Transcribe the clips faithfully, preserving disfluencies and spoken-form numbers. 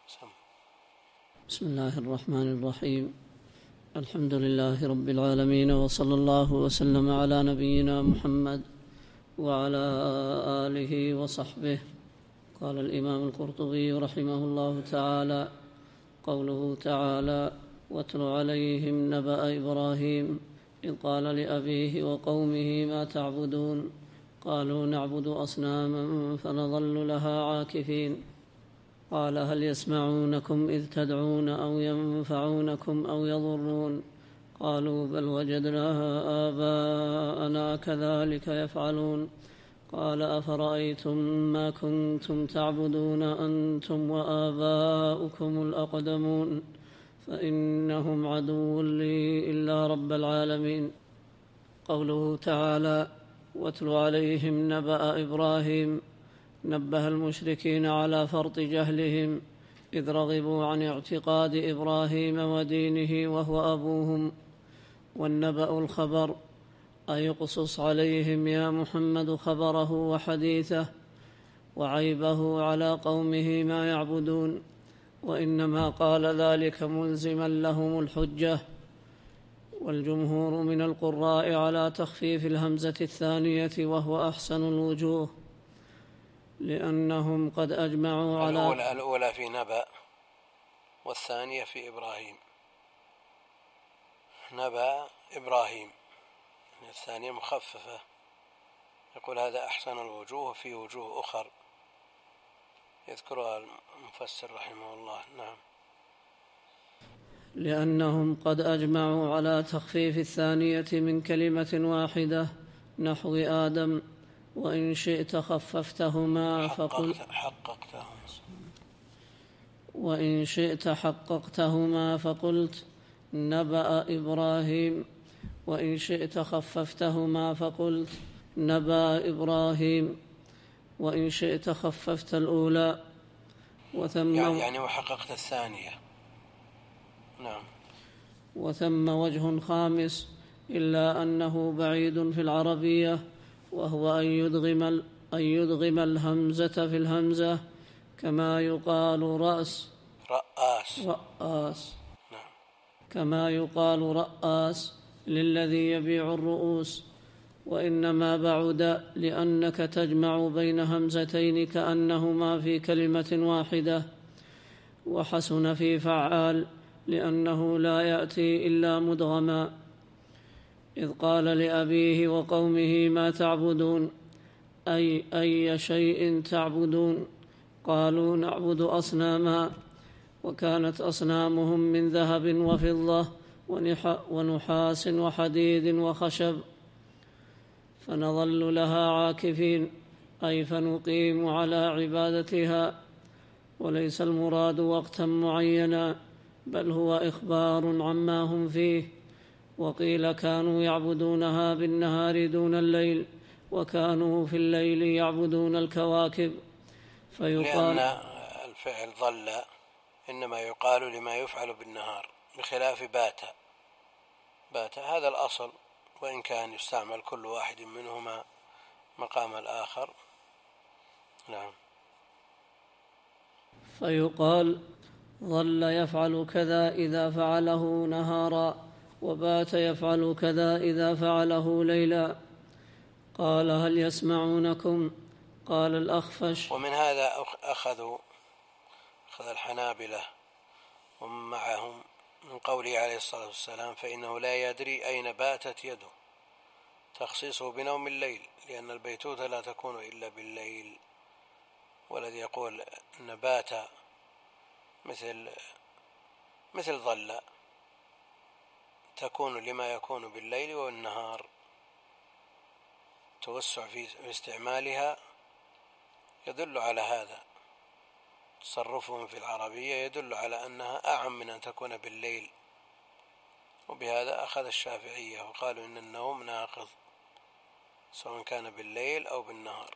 بسم الله الرحمن الرحيم. الحمد لله رب العالمين، وصلى الله وسلم على نبينا محمد وعلى آله وصحبه. قال الإمام القرطبي رحمه الله تعالى: قوله تعالى: واتل عليهم نبأ إبراهيم إذ قال لأبيه وقومه ما تعبدون قالوا نعبد أصناما فنظل لها عاكفين. قال: هل يسمعونكم إذ تدعون أو ينفعونكم أو يضرون قالوا بل وجدنا آباءنا كذلك يفعلون. قال: أفرأيتم ما كنتم تعبدون أنتم وآباؤكم الأقدمون فإنهم عدو لي إلا رب العالمين. قوله تعالى: واتل عليهم نبأ إبراهيم، نبه المشركين على فرط جهلهم إذ رغبوا عن اعتقاد إبراهيم ودينه وهو أبوهم. والنبأ الخبر، أي اقصص عليهم يا محمد خبره وحديثه وعيبه على قومه ما يعبدون، وإنما قال ذلك ملزما لهم الحجة. والجمهور من القراء على تخفيف الهمزة الثانية وهو أحسن الوجوه، لأنهم قد أجمعوا على الأولى, الأولى في نبأ والثانية في إبراهيم. نبأ إبراهيم الثانية مخففة، يقول هذا أحسن الوجوه في وجوه أخر يذكرها المفسر رحمه الله. نعم. لأنهم قد أجمعوا على تخفيف الثانية من كلمة واحدة نحو آدم، وإن شئت خففتهما فقل حققتهما وإن شئت حققتهما فقلت نبأ إبراهيم، وإن شئت خففتهما فقلت نبأ إبراهيم، وإن شئت خففت الأولى. وثم يعني وحققت الثانية. نعم. وثم وجه خامس إلا أنه بعيد في العربية، وهو أن يدغم, أن يدغم الهمزة في الهمزة كما يقال رأس رأس, رأس. نعم. كما يقال رأس للذي يبيع الرؤوس، وإنما بعد لأنك تجمع بين همزتين كأنهما في كلمة واحدة. وحسن في فعال لأنه لا يأتي إلا مدغما، إذ قال لأبيه وقومه ما تعبدون أي أي شيء تعبدون قالوا نعبد أصناما، وكانت أصنامهم من ذهب وفضة ونحاس وحديد وخشب، فنظل لها عاكفين أي فنقيم على عبادتها. وليس المراد وقتا معينا، بل هو إخبار عما هم فيه. وقيل كانوا يعبدونها بالنهار دون الليل، وكانوا في الليل يعبدون الكواكب. فيقال لأن الفعل ظل إنما يقال لما يفعل بالنهار، بخلاف بات. بات هذا الأصل، وإن كان يستعمل كل واحد منهما مقام الآخر. نعم. فيقال ظل يفعل كذا إذا فعله نهارا، وبات يفعل كذا إذا فعله ليلا. قال: هل يسمعونكم؟ قال الأخفش. ومن هذا أخذوا أخذ الحنابلة ومن معهم من قوله عليه الصلاة والسلام: فإنه لا يدري أين باتت يده، تخصيصه بنوم الليل، لأن البيتوتة لا تكون إلا بالليل. والذي يقول أن بات مثل مثل ظل تكون لما يكون بالليل والنهار، توسع في استعمالها يدل على هذا. تصرفهم في العربية يدل على أنها أعم من أن تكون بالليل، وبهذا أخذ الشافعية وقالوا إن النوم ناقض سواء كان بالليل أو بالنهار،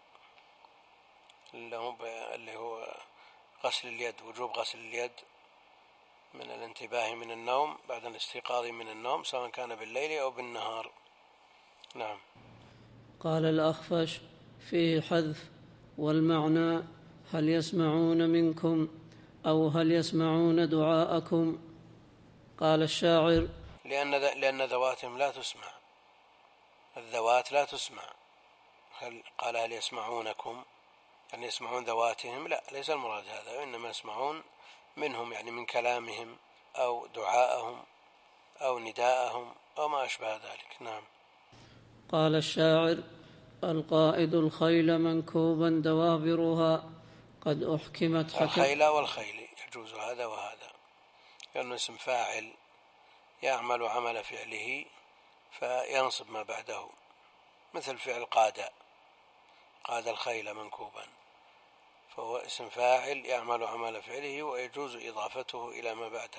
اللي هو غسل اليد، وجوب غسل اليد من الانتباه من النوم بعد الاستيقاظ من النوم سواء كان بالليل أو بالنهار. نعم. قال الأخفش: فيه حذف، والمعنى هل يسمعون منكم أو هل يسمعون دعاءكم؟ قال الشاعر: لأن لأن ذواتهم لا تسمع، الذوات لا تسمع. هل قال هل يسمعونكم يعني يسمعون ذواتهم؟ لا، ليس المراد هذا، وإنما يسمعون منهم يعني من كلامهم أو دعاءهم أو نداءهم أو ما أشبه ذلك. نعم. قال الشاعر: القائد الخيل منكوبا دوابرها قد أحكمت حكم. الخيل والخيل يجوز هذا وهذا، لأنه اسم فاعل يعمل عمل فعله فينصب ما بعده، مثل فعل قاد، قاد الخيل منكوبا، فهو اسم فاعل يعمل عمل فعله ويجوز إضافته إلى ما بعده.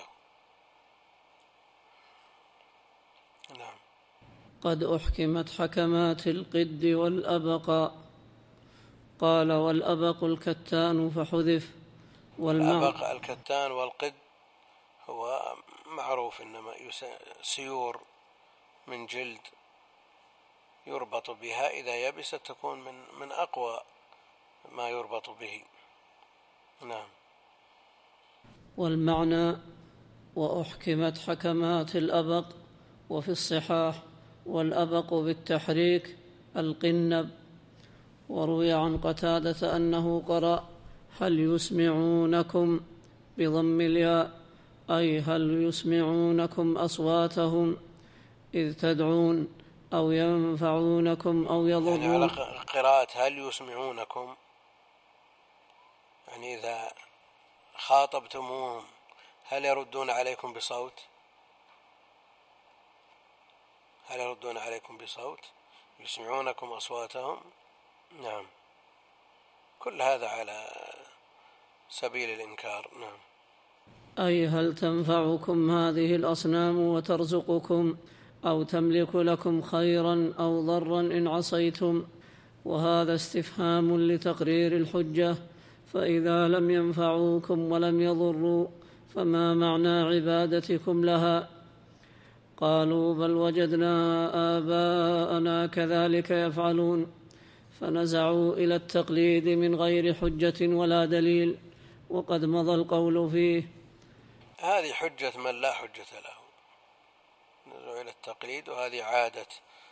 نعم. قد أحكمت حكمات القد والأبق. قال: والأبق الكتان فحذف. والأبق الكتان والقد هو معروف، إنما سيور من جلد يربط بها، إذا يبست تكون من من أقوى ما يربط به. نعم. والمعنى: وأحكمت حكمات الأبق. وفي الصحاح: والأبق بالتحريك القنب. وروي عن قتادة أنه قرأ: هل يسمعونكم بضم الياء، أي هل يسمعونكم أصواتهم إذ تدعون، أو ينفعونكم أو يضرون. يعني على قراءة هل يسمعونكم، يعني إذا خاطبتموهم هل يردون عليكم بصوت؟ هل يردون عليكم بصوت؟ يسمعونكم أصواتهم. نعم. كل هذا على سبيل الإنكار. نعم. أي هل تنفعكم هذه الأصنام وترزقكم أو تملك لكم خيرا أو ضرا إن عصيتم؟ وهذا استفهام لتقرير الحجة، فإذا لم ينفعوكم ولم يضروا فما معنى عبادتكم لها؟ قالوا: بل وجدنا آباءنا كذلك يفعلون. فنزعوا إلى التقليد من غير حجة ولا دليل، وقد مضى القول فيه. هذه حجة من لا حجة له، نزعوا إلى التقليد، وهذه عادة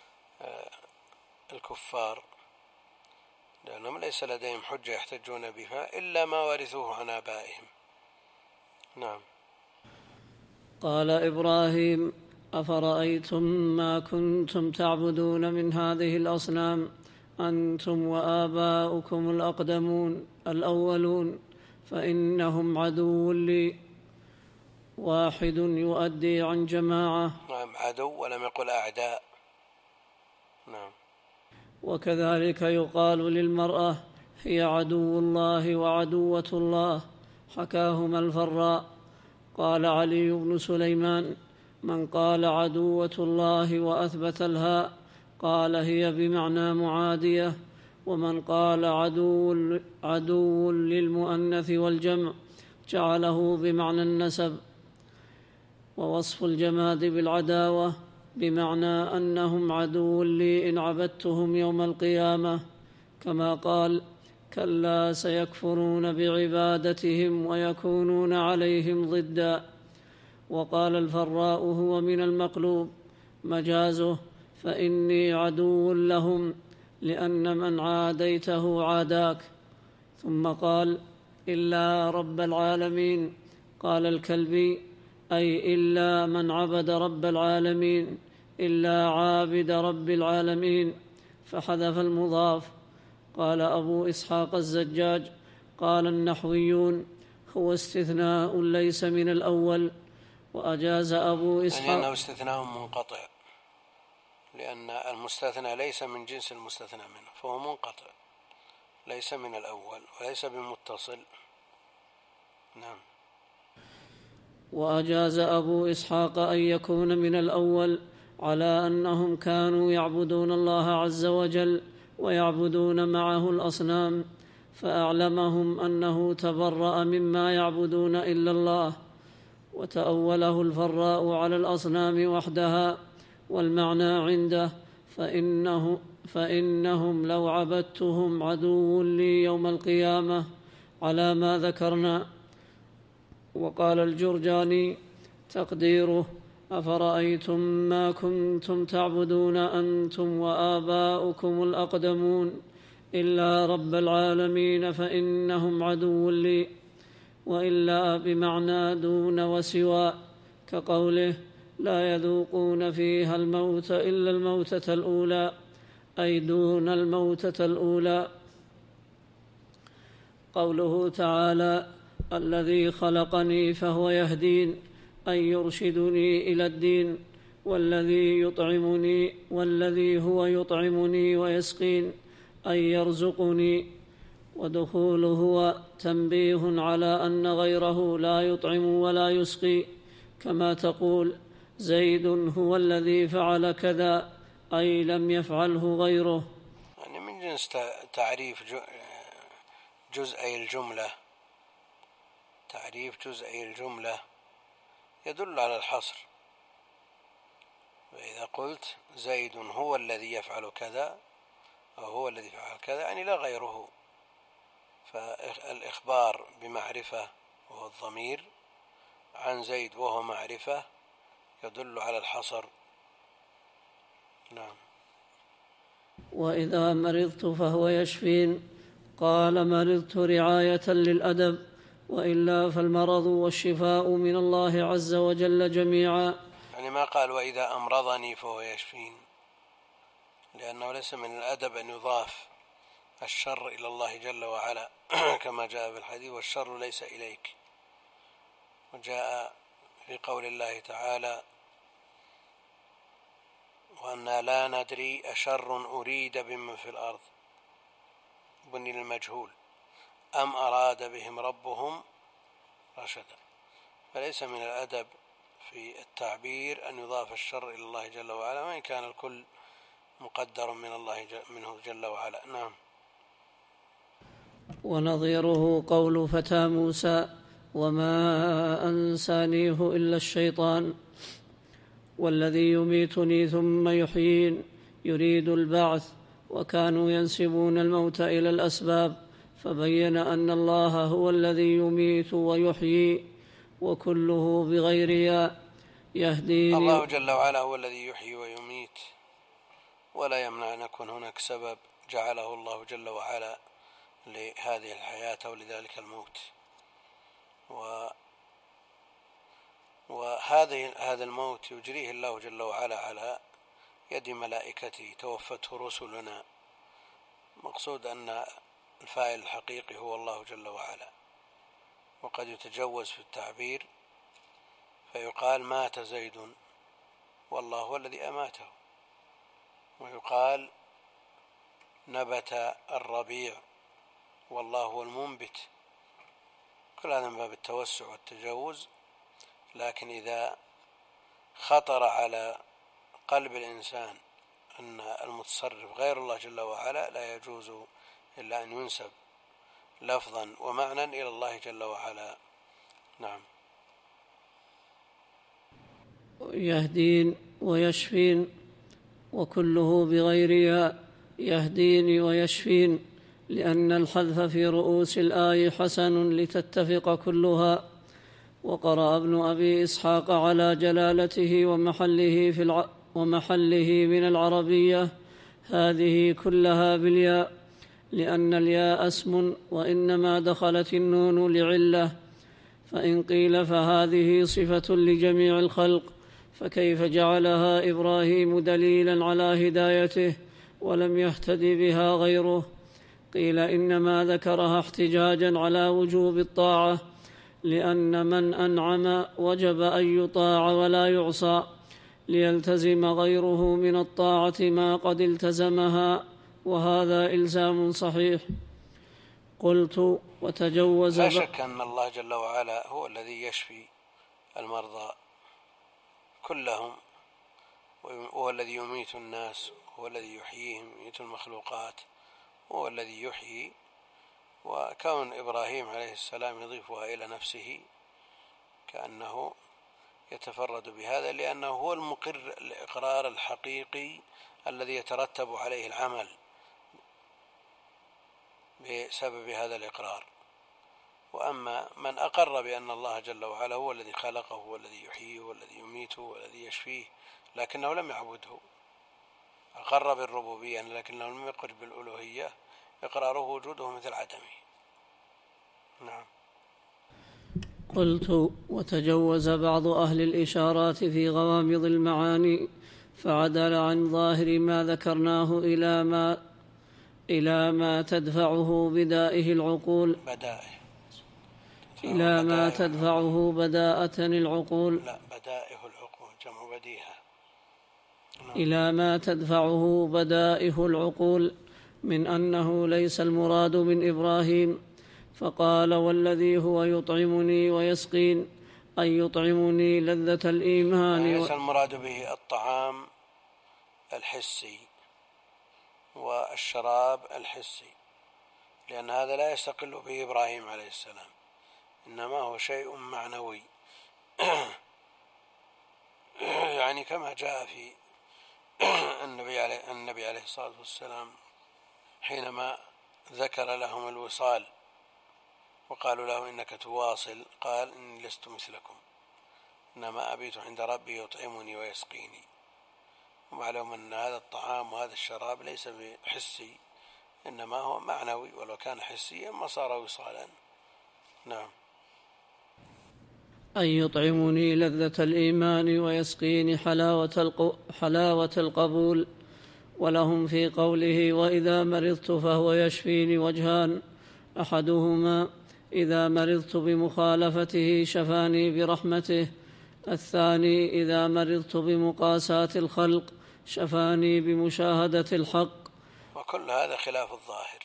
الكفار، لأنهم ليس لديهم حجة يحتجون بها إلا ما ورثوه عن آبائهم. نعم. قال إبراهيم: أفرأيتم ما كنتم تعبدون من هذه الأصنام أنتم وآباؤكم الأقدمون الأولون فإنهم عدو لي. واحد يؤدي عن جماعة. نعم، عدو ولم يقل أعداء. نعم. وكذلك يقال للمرأة: هي عدو الله وعدوة الله. حكاهما الفراء. قال علي بن سليمان: من قال عدوة الله وأثبت الهاء قال هي بمعنى معادية، ومن قال عدو, عدو للمؤنث والجمع جعله بمعنى النسب. ووصف الجماد بالعداوة بمعنى أنهم عدو لي إن عبدتهم يوم القيامة، كما قال: كلا سيكفرون بعبادتهم ويكونون عليهم ضدا. وقال الفراء: هو من المقلوب مجازه، فإني عدو لهم لأن من عاديته عاداك. ثم قال: إلا رب العالمين. قال الكلبي: أي إلا من عبد رب العالمين، إلا عابد رب العالمين، فحذف المضاف. قال أبو إسحاق الزجاج: قال النحويون: هو استثناء ليس من الأول. وأجاز أبو إسحاق يعني أنه استثناء منقطع، لأن المستثنى ليس من جنس المستثنى منه، فهو منقطع ليس من الأول وليس بمتصل. نعم. وأجاز أبو إسحاق أن يكون من الأول على أنهم كانوا يعبدون الله عز وجل ويعبدون معه الأصنام، فأعلمهم أنه تبرأ مما يعبدون إلا الله. وتأوله الفراء على الأصنام وحدها، والمعنى عنده: فإنه فإنهم لو عبدتهم عدو لي يوم القيامة، على ما ذكرنا. وقال الجرجاني تقديره: أفرأيتم ما كنتم تعبدون أنتم وآباؤكم الأقدمون إلا رب العالمين فإنهم عدو لي، وإلا بمعنى دون وسوى، كقوله: لا يذوقون فيها الموت إلا الموتة الأولى، أي دون الموتة الأولى. قوله تعالى: الذي خلقني فهو يهدين، أي يرشدني إلى الدين، والذي يطعمني والذي هو يطعمني ويسقين، أي يرزقني. ودخوله هو تنبيه على أن غيره لا يطعم ولا يسقي، كما تقول: زيد هو الذي فعل كذا، أي لم يفعله غيره. يعني من جنس تعريف جزئي الجملة، تعريف جزئي الجملة يدل على الحصر. وإذا قلت زيد هو الذي يفعل كذا أو هو الذي فعل كذا يعني لا غيره، فالإخبار بمعرفة وهو الضمير عن زيد وهو معرفة يدل على الحصر. نعم. وإذا مرضت فهو يشفين، قال: مرضت رعاية للأدب، وإلا فالمرض والشفاء من الله عز وجل جميعا. يعني ما قال وإذا أمرضني فهو يشفين، لأنه ليس من الأدب أن يضاف الشر إلى الله جل وعلا كما جاء في الحديث: والشر ليس إليك. وجاء في قول الله تعالى: وأنا لا ندري أشر أريد بمن في الأرض، بني المجهول، أم أراد بهم ربهم رشدا. فليس من الأدب في التعبير أن يضاف الشر إلى الله جل وعلا، وإن كان الكل مقدر من الله منه جل وعلا. نعم. ونظيره قول فتى موسى: وما أنسانيه إلا الشيطان. والذي يميتني ثم يحيين يريد البعث، وكانوا ينسبون الموت إلى الأسباب، فبين أن الله هو الذي يميت ويحيي، وكله بغير ياء. يهديني. الله جل وعلا هو الذي يحيي ويميت، ولا يمنع أن يكون هناك سبب جعله الله جل وعلا لهذه الحياة ولذلك الموت. و وهذه هذا الموت يجريه الله جل وعلا على يد ملائكته توفته رسلنا. مقصود أن الفاعل الحقيقي هو الله جل وعلا، وقد يتجوز في التعبير فيقال مات زيد والله هو الذي أماته، ويقال نبت الربيع والله هو المنبت. كل هذا من باب التوسع والتجوز، لكن إذا خطر على قلب الإنسان أن المتصرف غير الله جل وعلا لا يجوز إلا أن ينسب لفظا ومعنى إلى الله جل وعلا. نعم. يهدين ويشفين، وكله بغير ياء. يهديني ويشفين، لأن الحذف في رؤوس الآية حسن لتتفق كلها. وقرأ ابن أبي إسحاق على جلالته ومحله, في الع... ومحله من العربية هذه كلها بالياء، لأن الياء اسم، وإنما دخلت النون لعلة. فإن قيل فهذه صفة لجميع الخلق، فكيف جعلها إبراهيم دليلا على هدايته ولم يهتدي بها غيره؟ قيل إنما ذكرها احتجاجا على وجوب الطاعة، لأن من أنعم وجب أن يطاع ولا يعصى، ليلتزم غيره من الطاعة ما قد التزمها، وهذا إلزام صحيح. قلت: وتجوز. لا شك أن الله جل وعلا هو الذي يشفي المرضى كلهم، وهو الذي يميت الناس، وهو الذي يحييهم، يميت المخلوقات، وهو الذي يحيي. وكون إبراهيم عليه السلام يضيفها إلى نفسه كأنه يتفرد بهذا، لأنه هو المقر الإقرار الحقيقي الذي يترتب عليه العمل بسبب هذا الإقرار. وأما من أقر بأن الله جل وعلا هو الذي خلقه والذي يحييه والذي يميته والذي يشفيه لكنه لم يعبده، أقر بالربوبية لكنه لم يقر بالألوهية، إقراره وجوده مثل عدمه. نعم. قلت: وتجوز بعض أهل الإشارات في غوامض المعاني فعدل عن ظاهر ما ذكرناه إلى ما إلى ما تدفعه بدائه العقول بدائه إلى ما تدفعه بداءة العقول لا بدائه العقول جمع بديهة. إلى ما تدفعه بدائه العقول من أنه ليس المراد من إبراهيم، فقال: والذي هو يطعمني ويسقين، أي يطعمني لذة الإيمان. ليس المراد به الطعام الحسي والشراب الحسي، لأن هذا لا يستقل به إبراهيم عليه السلام، إنما هو شيء معنوي يعني كما جاء في النبي عليه, النبي عليه الصلاة والسلام حينما ذكر لهم الوصال وقالوا له إنك تواصل، قال: إني لست مثلكم، إنما أبيت عند ربي يطعمني ويسقيني. ومعلوم أن هذا الطعام وهذا الشراب ليس بحسي، إنما هو معنوي، ولو كان حسيا ما صار وصالا. نعم. أن يطعمني لذة الإيمان ويسقيني حلاوة, الق... حلاوة القبول. ولهم في قوله: وإذا مرضت فهو يشفيني وجهان: أحدهما إذا مرضت بمخالفته شفاني برحمته، الثاني إذا مرضت بمقاساة الخلق شفاني بمشاهدة الحق. وكل هذا خلاف الظاهر.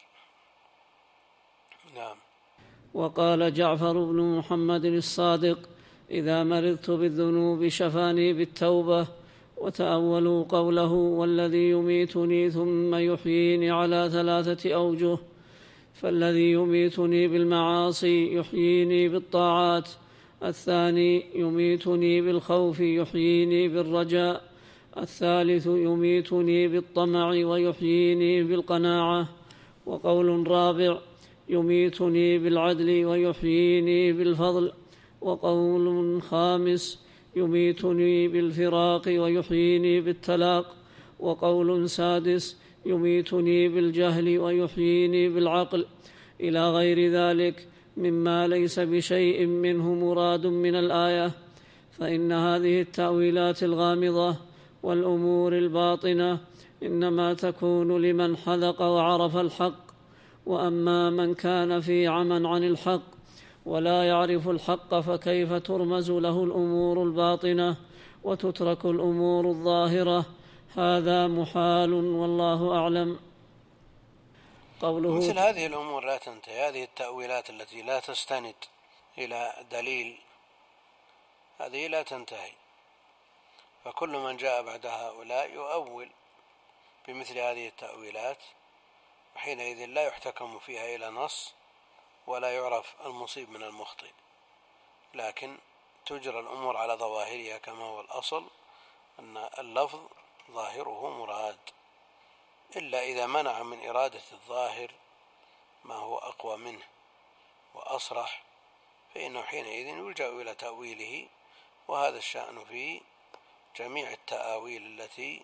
نعم. وقال جعفر بن محمد الصادق: إذا مرضت بالذنوب شفاني بالتوبة. وتأولوا قوله: والذي يميتني ثم يحييني على ثلاثة أوجه، فالذي يميتني بالمعاصي يحييني بالطاعات، الثاني يميتني بالخوف يحييني بالرجاء، الثالث يميتني بالطمع ويحييني بالقناعة، وقول رابع: يميتني بالعدل ويحييني بالفضل، وقول خامس: يميتني بالفراق ويحييني بالتلاق، وقول سادس: يميتني بالجهل ويحييني بالعقل، إلى غير ذلك مما ليس بشيء منه مراد من الآية. فإن هذه التأويلات الغامضة والأمور الباطنة إنما تكون لمن حذق وعرف الحق، وأما من كان في عمى عن الحق ولا يعرف الحق فكيف ترمز له الأمور الباطنة وتترك الأمور الظاهرة؟ هذا محال والله أعلم. قوله: مثل هذه الأمور لا تنتهي، هذه التأويلات التي لا تستند إلى دليل هذه لا تنتهي، فكل من جاء بعد هؤلاء يؤول بمثل هذه التأويلات، وحينئذ لا يحتكم فيها إلى نص ولا يعرف المصيب من المخطئ، لكن تجرى الأمور على ظواهرها كما هو الأصل، أن اللفظ ظاهره مراد، إلا إذا منع من إرادة الظاهر ما هو أقوى منه وأصرح، فإنه حينئذ يلجأ إلى تأويله. وهذا الشأن في جميع التأويل التي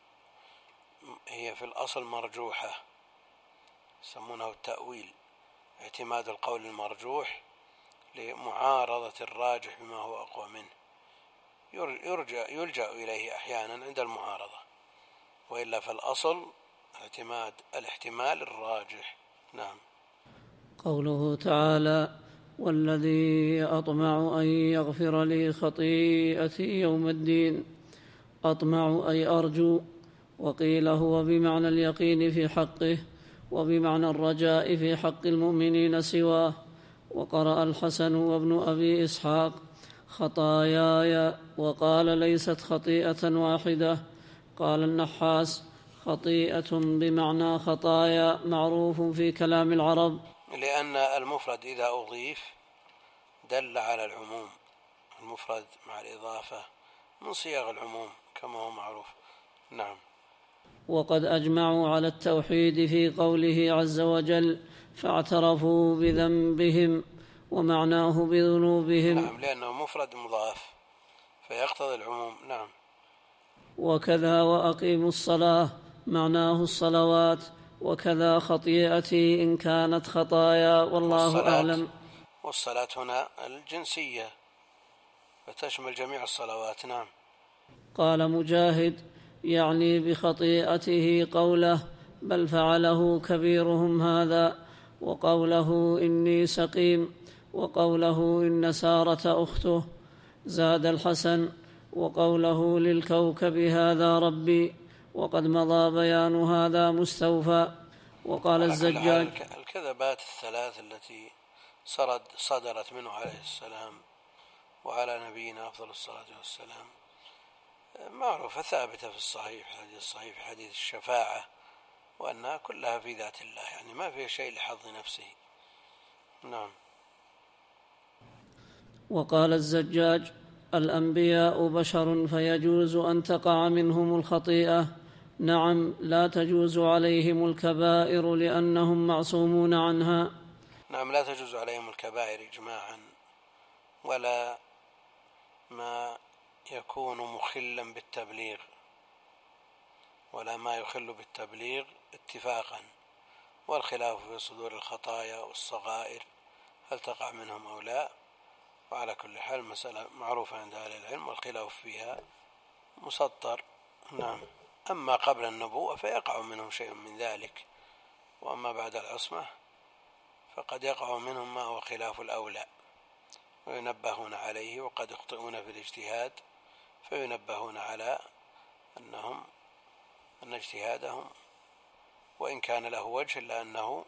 هي في الأصل مرجوحة، يسمونه التأويل، اعتماد القول المرجوح لمعارضة الراجح بما هو أقوى منه، يرجع يلجأ إليه أحيانا عند المعارضة، وإلا فالأصل اعتماد الاحتمال الراجح. نعم. قوله تعالى: والذي أطمع أن يغفر لي خطيئتي يوم الدين، أطمع أي أرجو، وقيل هو بمعنى اليقين في حقه وبمعنى الرجاء في حق المؤمنين سواه. وقرأ الحسن وابن أبي إسحاق: خطاياي، وقال ليست خطيئة واحدة. قال النحاس: خطيئة بمعنى خطايا معروف في كلام العرب، لأن المفرد إذا أضيف دل على العموم، المفرد مع الإضافة من صيغ العموم كما هو معروف. نعم. وقد أجمعوا على التوحيد في قوله عز وجل: فاعترفوا بذنبهم، ومعناه بذنوبهم. نعم، لأنه مفرد مضاف فيقتضي العموم. نعم. وكذا وأقيموا الصلاة معناه الصلوات، وكذا خطيئتي إن كانت خطايا، والله أعلم. والصلاة هنا الجنسية فتشمل جميع الصلوات. نعم. قال مجاهد يعني بخطيئته قوله بل فعله كبيرهم هذا، وقوله إني سقيم، وقوله إن سارة أخته. زاد الحسن وقوله للكوكب هذا ربي، وقد مضى بيان هذا مستوفى. وقال الزجاج الكذبات الثلاث التي صدرت منه عليه السلام وعلى نبينا أفضل الصلاة والسلام معروفة ثابتة في الصحيح، في الحديث الصحيح، في حديث الشفاعة، وأنها كلها في ذات الله، يعني ما فيها شيء لحظ نفسه. نعم. وقال الزجاج الأنبياء بشر فيجوز أن تقع منهم الخطيئة. نعم، لا تجوز عليهم الكبائر لأنهم معصومون عنها. نعم، لا تجوز عليهم الكبائر إجماعا، ولا ما يكون مخلا بالتبليغ، ولا ما يخل بالتبليغ اتفاقا، والخلاف في صدور الخطايا والصغائر هل تقع منهم أو لا، وعلى كل حال مسألة معروفة عند أهل العلم والخلاف فيها مسطر. نعم. أما قبل النبوة فيقع منهم شيء من ذلك، وأما بعد العصمة فقد يقع منهم ما هو خلاف الأولى وينبهون عليه، وقد يخطئون في الاجتهاد فينبهون على أنهم أن اجتهادهم وإن كان له وجه إلا أنه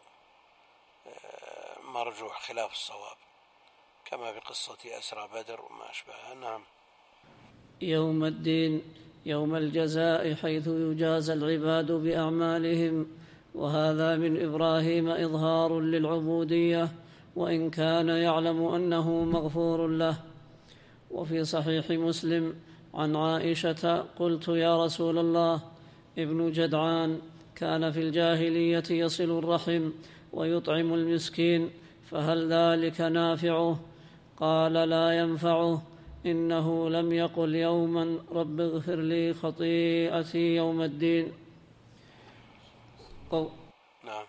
مرجوح خلاف الصواب، كما في قصة أسرى بدر وما أشبهها. نعم. يوم الدين يوم الجزاء، حيث يجازى العباد بأعمالهم، وهذا من إبراهيم إظهار للعبودية، وإن كان يعلم أنه مغفور له. وفي صحيح مسلم عن عائشة قلت يا رسول الله ابن جدعان كان في الجاهلية يصل الرحم ويطعم المسكين، فهل ذلك نافعه؟ قال لا ينفعه، إنه لم يقل يوما رب اغفر لي خطيئتي يوم الدين. قو... نعم.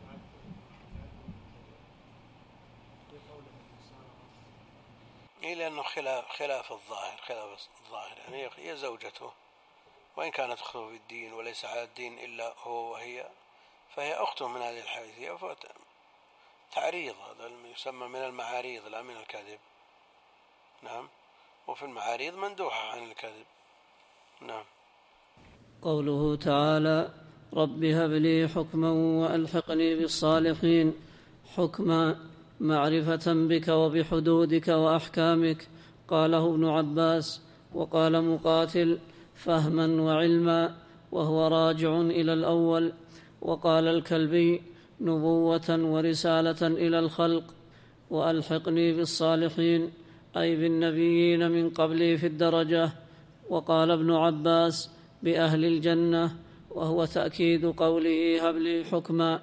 إيه، لأنه خلاف, خلاف الظاهر خلاف الظاهر يعني هي زوجته، وإن كانت أخته في الدين وليس على الدين إلا هو وهي، فهي أخته من هذه الحيثية، فتعريض هذا يسمى من المعاريض لا من الكذب. نعم. وفي المعاريض مندوحة عن الكذب. نعم. قوله تعالى رب هب لي حكما وألحقني بالصالحين، حكما معرفة بك وبحدودك وأحكامك، قاله ابن عباس. وقال مقاتل فهما وعلما، وهو راجع إلى الأول. وقال الكلبي نبوة ورسالة إلى الخلق. وألحقني بالصالحين أي بالنبيين من قبلي في الدرجة. وقال ابن عباس بأهل الجنة، وهو تأكيد قوله هب لي حكما.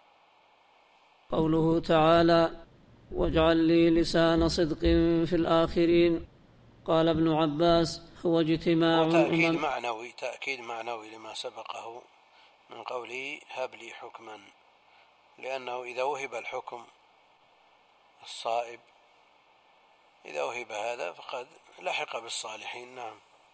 قوله تعالى واجعل لي لسان صدق في الآخرين، قال ابن عباس هو اجتماع تأكيد معنوي تأكيد معنوي لما سبقه من قوله هب لي حكما، لأنه إذا وهب الحكم الصائب إذا وهب هذا فقد لحق بالصالحين. نعم.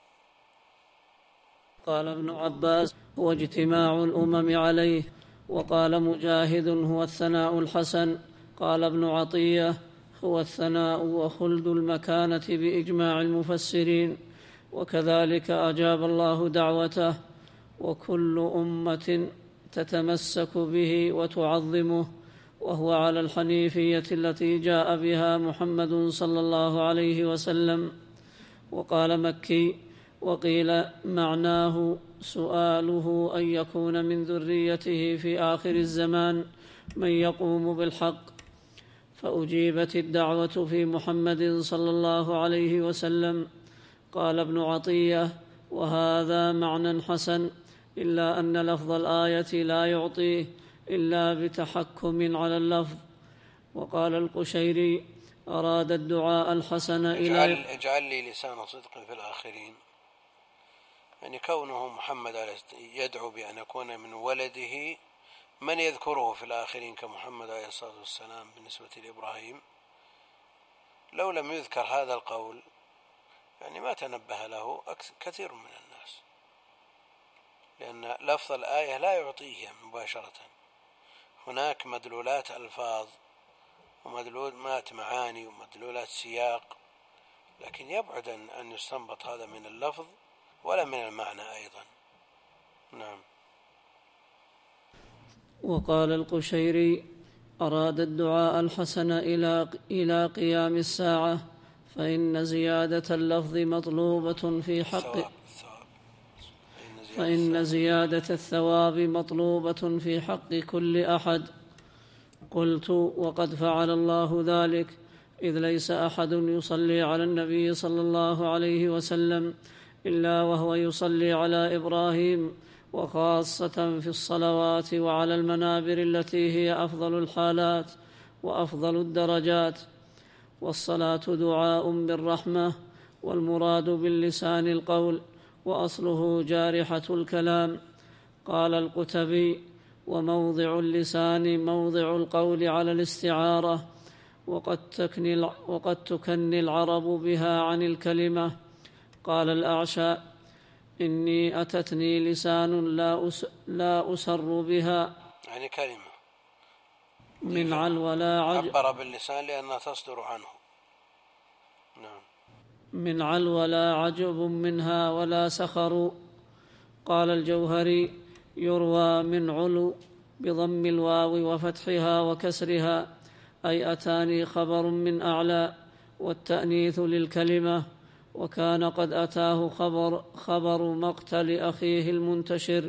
قال ابن عباس هو اجتماع الأمم عليه. وقال مجاهد هو الثناء الحسن. قال ابن عطية هو الثناء وخلد المكانة بإجماع المفسرين. وكذلك أجاب الله دعوته، وكل أمة تتمسك به وتعظمه، وهو على الحنيفية التي جاء بها محمد صلى الله عليه وسلم. وقال مكي وقيل معناه سؤاله أن يكون من ذريته في آخر الزمان من يقوم بالحق، فأجيبت الدعوة في محمد صلى الله عليه وسلم. قال ابن عطية وهذا معنى حسن، إلا أن لفظ الآية لا يعطيه إلا بتحكم على اللفظ. وقال القشيري أراد الدعاء الحسن إلى اجعل, اجعل لي لسان صدق في الآخرين، يعني كونه محمد يدعو بأن يكون من ولده من يذكره في الآخرين كمحمد عليه الصلاة والسلام بالنسبة لإبراهيم، لو لم يذكر هذا القول يعني ما تنبه له كثير من الناس، لأن لفظ الآية لا يعطيه مباشرة، هناك مدلولات ألفاظ ومدلولات معاني ومدلولات سياق، لكن يبعد أن يستنبط هذا من اللفظ ولا من المعنى أيضا. نعم. وقال القشيري: أراد الدعاء الحسن إلى إلى قيام الساعة، فإن زيادة اللفظ مطلوبة في حق فإن زيادة الثواب مطلوبة في حق كل أحد. قلت: وقد فعل الله ذلك، إذ ليس أحد يصلي على النبي صلى الله عليه وسلم إلا وهو يصلي على إبراهيم، وخاصة في الصلوات وعلى المنابر التي هي أفضل الحالات وأفضل الدرجات. والصلاة دعاء بالرحمة، والمراد باللسان القول، وأصله جارحة الكلام. قال القتبي: وموضع اللسان موضع القول على الاستعارة، وقد تكني, وقد تكني العرب بها عن الكلمة. قال الأعشى: إني أتتني لسان لا, أس لا أسر بها، يعني كلمة من عل ولا عجب، عبر باللسان لأنها تصدر عنه. نعم. من عل ولا عجب منها ولا سخر. قال الجوهري: يروى من علو بضم الواو وفتحها وكسرها، أي أتاني خبر من أعلى، والتأنيث للكلمة. وكان قد أتاه خبر, خبر مقتل أخيه المنتشر.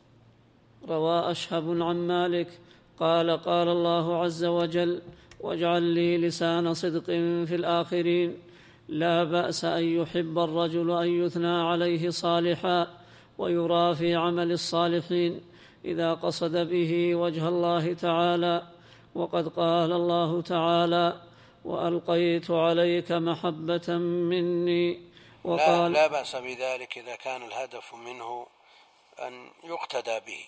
روى أشهب عن مالك قال: قال الله عز وجل: واجعل لي لسان صدق في الآخرين. لا بأس أن يحب الرجل أن يثنى عليه صالحا ويرى في عمل الصالحين إذا قصد به وجه الله تعالى. وقد قال الله تعالى: وألقيت عليك محبة مني. وقال لا, لا بأس بذلك إذا كان الهدف منه أن يقتدى به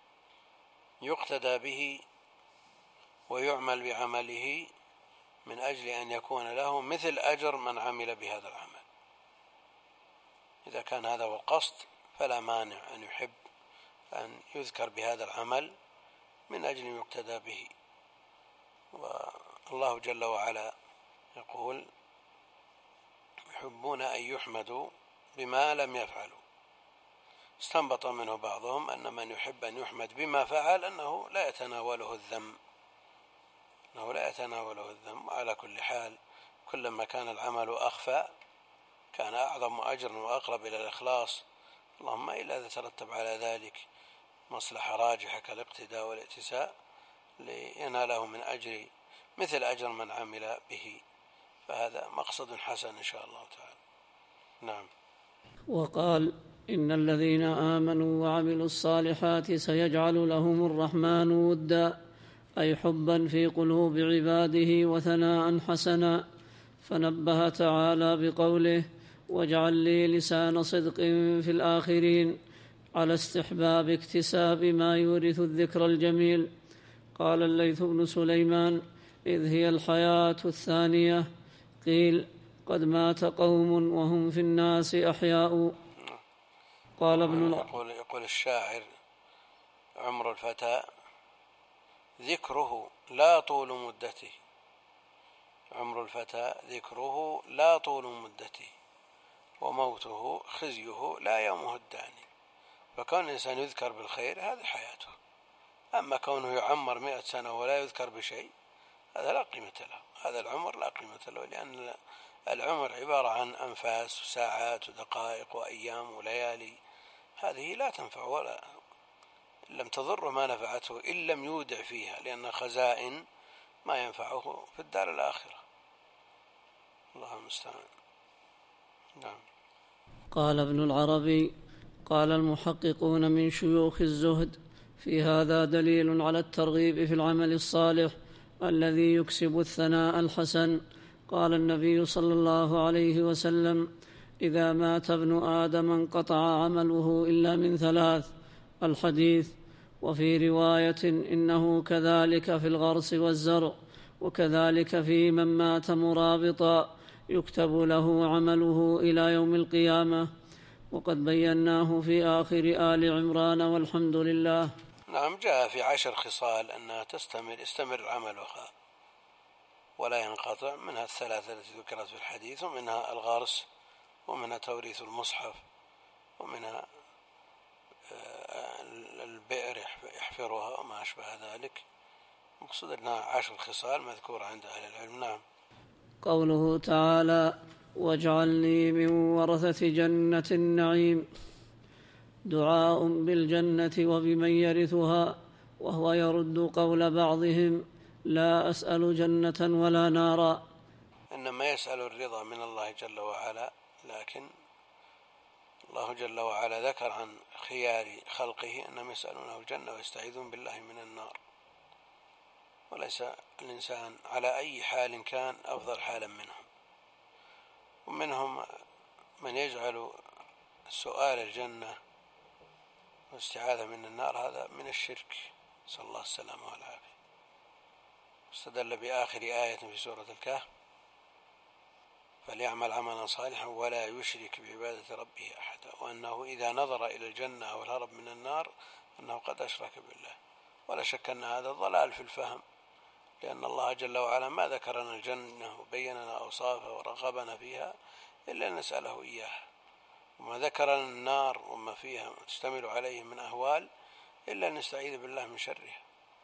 يقتدى به ويعمل بعمله من أجل أن يكون له مثل أجر من عمل بهذا العمل. إذا كان هذا هو القصد فلا مانع أن يحب أن يذكر بهذا العمل من أجل أن يقتدى به. والله جل وعلا يقول: يحبون أن يحمدوا بما لم يفعلوا. استنبط منه بعضهم أن من يحب أن يحمد بما فعل أنه لا يتناوله الذم أنه لا يتناوله الذم. وعلى كل حال كلما كان العمل أخفى كان أعظم أجر وأقرب إلى الإخلاص، اللهم إلا إذا ترتب على ذلك مصلحة راجحة كالاقتداء والائتساء ليناله من أجر مثل أجر من عمل به، فهذا مقصد حسن إن شاء الله تعالى. نعم. وقال: إن الذين آمنوا وعملوا الصالحات سيجعل لهم الرحمن ودا، أي حبا في قلوب عباده وثناء حسنا. فنبه تعالى بقوله: واجعل لي لسان صدق في الآخرين، على استحباب اكتساب ما يورث الذكر الجميل. قال الليث بن سليمان: إذ هي الحياة الثانية. قيل: قد مات قوم وهم في الناس أحياء. قال ابن يقول, يقول الشاعر: عمر الفتى ذكره لا طول مدته عمر الفتى ذكره لا طول مدته وموته خزيه لا يومه الداني. فكون الإنسان يذكر بالخير هذه حياته، أما كونه يعمر مئة سنة ولا يذكر بشيء هذا لا قيمة له، هذا العمر لا قيمة له، لأن العمر عبارة عن أنفاس وساعات ودقائق وأيام وليالي، هذه لا تنفع ولا لم تضره ما نفعته إن لم يودع فيها، لأن خزائن ما ينفعه في الدار الآخرة. الله المستعان. نعم. قال ابن العربي: قال المحققون من شيوخ الزهد: في هذا دليل على الترغيب في العمل الصالح الذي يكسب الثناء الحسن، قال النبي صلى الله عليه وسلم: إذا مات ابن آدم انقطع عمله إلا من ثلاث. الحديث. وفي رواية: إنه كذلك في الغرس والزرع، وكذلك في من مات مرابطا يكتب له عمله إلى يوم القيامة. وقد بيناه في آخر آل عمران، والحمد لله. نعم، جاء في عشر خصال أنها تستمر استمر عملها ولا ينقطع، منها الثلاثة التي ذكرت في الحديث، ومنها الغرس، ومنها توريث المصحف، ومنها البئر يحفرها وما أشبه ذلك. مقصود أنها عشر خصال مذكورة عند أهل العلم. نعم. قوله تعالى: واجعلني من ورثة جنة النعيم، دعاء بالجنة وبمن يرثها، وهو يرد قول بعضهم: لا أسأل جنة ولا نارا. إنما يسأل الرضا من الله جل وعلا، لكن الله جل وعلا ذكر عن خيار خلقه أنهم يسألونه الجنة ويستعيذون بالله من النار، وليس الإنسان على أي حال كان أفضل حالا منهم. ومنهم من يجعل سؤال الجنة والاستعاذة من النار هذا من الشرك، نسأل الله السلامة والعافية. استدل بآخر آية في سورة الكهف: فليعمل عملا صالحا ولا يشرك بعبادة ربه أحدا، وأنه إذا نظر إلى الجنة أو الهرب من النار أنه قد أشرك بالله. ولا شك أن هذا ضلال في الفهم، لأن الله جل وعلا ما ذكرنا الجنة وبيننا أوصافها ورغبنا فيها إلا أن نسأله إياها، وما ذكرنا النار وما فيها تشتمل عليه من أهوال إلا أن نستعيذ بالله من شرها.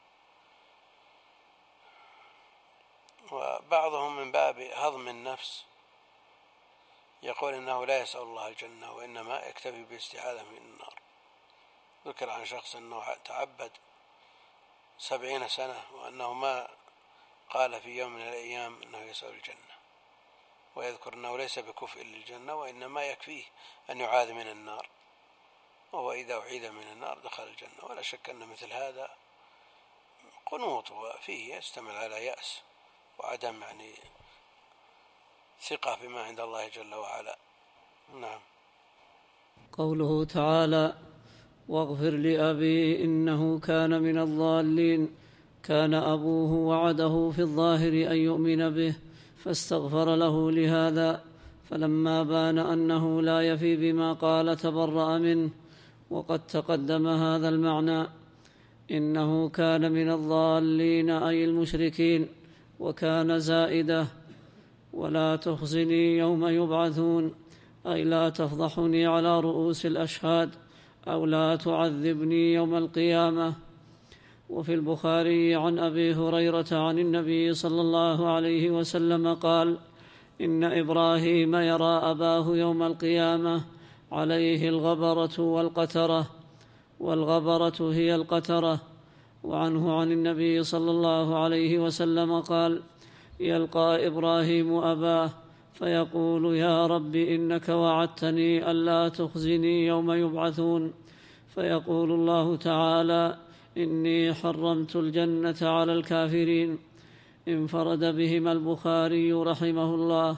وبعضهم من باب هضم النفس يقول إنه لا يسأل الله الجنة وإنما يكتفي بالاستعاذة من النار. ذكر عن شخص أنه تعبد سبعين سنة وأنه ما قال في يوم من الأيام أنه يسأل الجنة، ويذكر أنه ليس بكفء للجنة وإنما يكفيه أن يعاذ من النار، وهو إذا أعيذ من النار دخل الجنة. ولا شك أن مثل هذا قنوط، وفيه يستمل على يأس وعدم يعني ثقة بما عند الله جل وعلا. نعم. قوله تعالى: واغفر لأبي إنه كان من الضالين، كان أبوه وعده في الظاهر أن يؤمن به فاستغفر له لهذا، فلما بان أنه لا يفي بما قال تبرأ منه. وقد تقدم هذا المعنى. إنه كان من الضالين أي المشركين، وكان زائدة: ولا تخزني يوم يبعثون، أي لا تفضحني على رؤوس الأشهاد، أو لا تعذبني يوم القيامة. وفي البخاري عن أبي هريرة عن النبي صلى الله عليه وسلم قال: إن إبراهيم يرى أباه يوم القيامة عليه الغبرة والقترة، والغبرة هي القترة. وعنه عن النبي صلى الله عليه وسلم قال: يلقى إبراهيم أباه فيقول: يا رب إنك وعدتني ألا تخزني يوم يبعثون، فيقول الله تعالى: إني حرمت الجنة على الكافرين. انفرد بهما البخاري رحمه الله.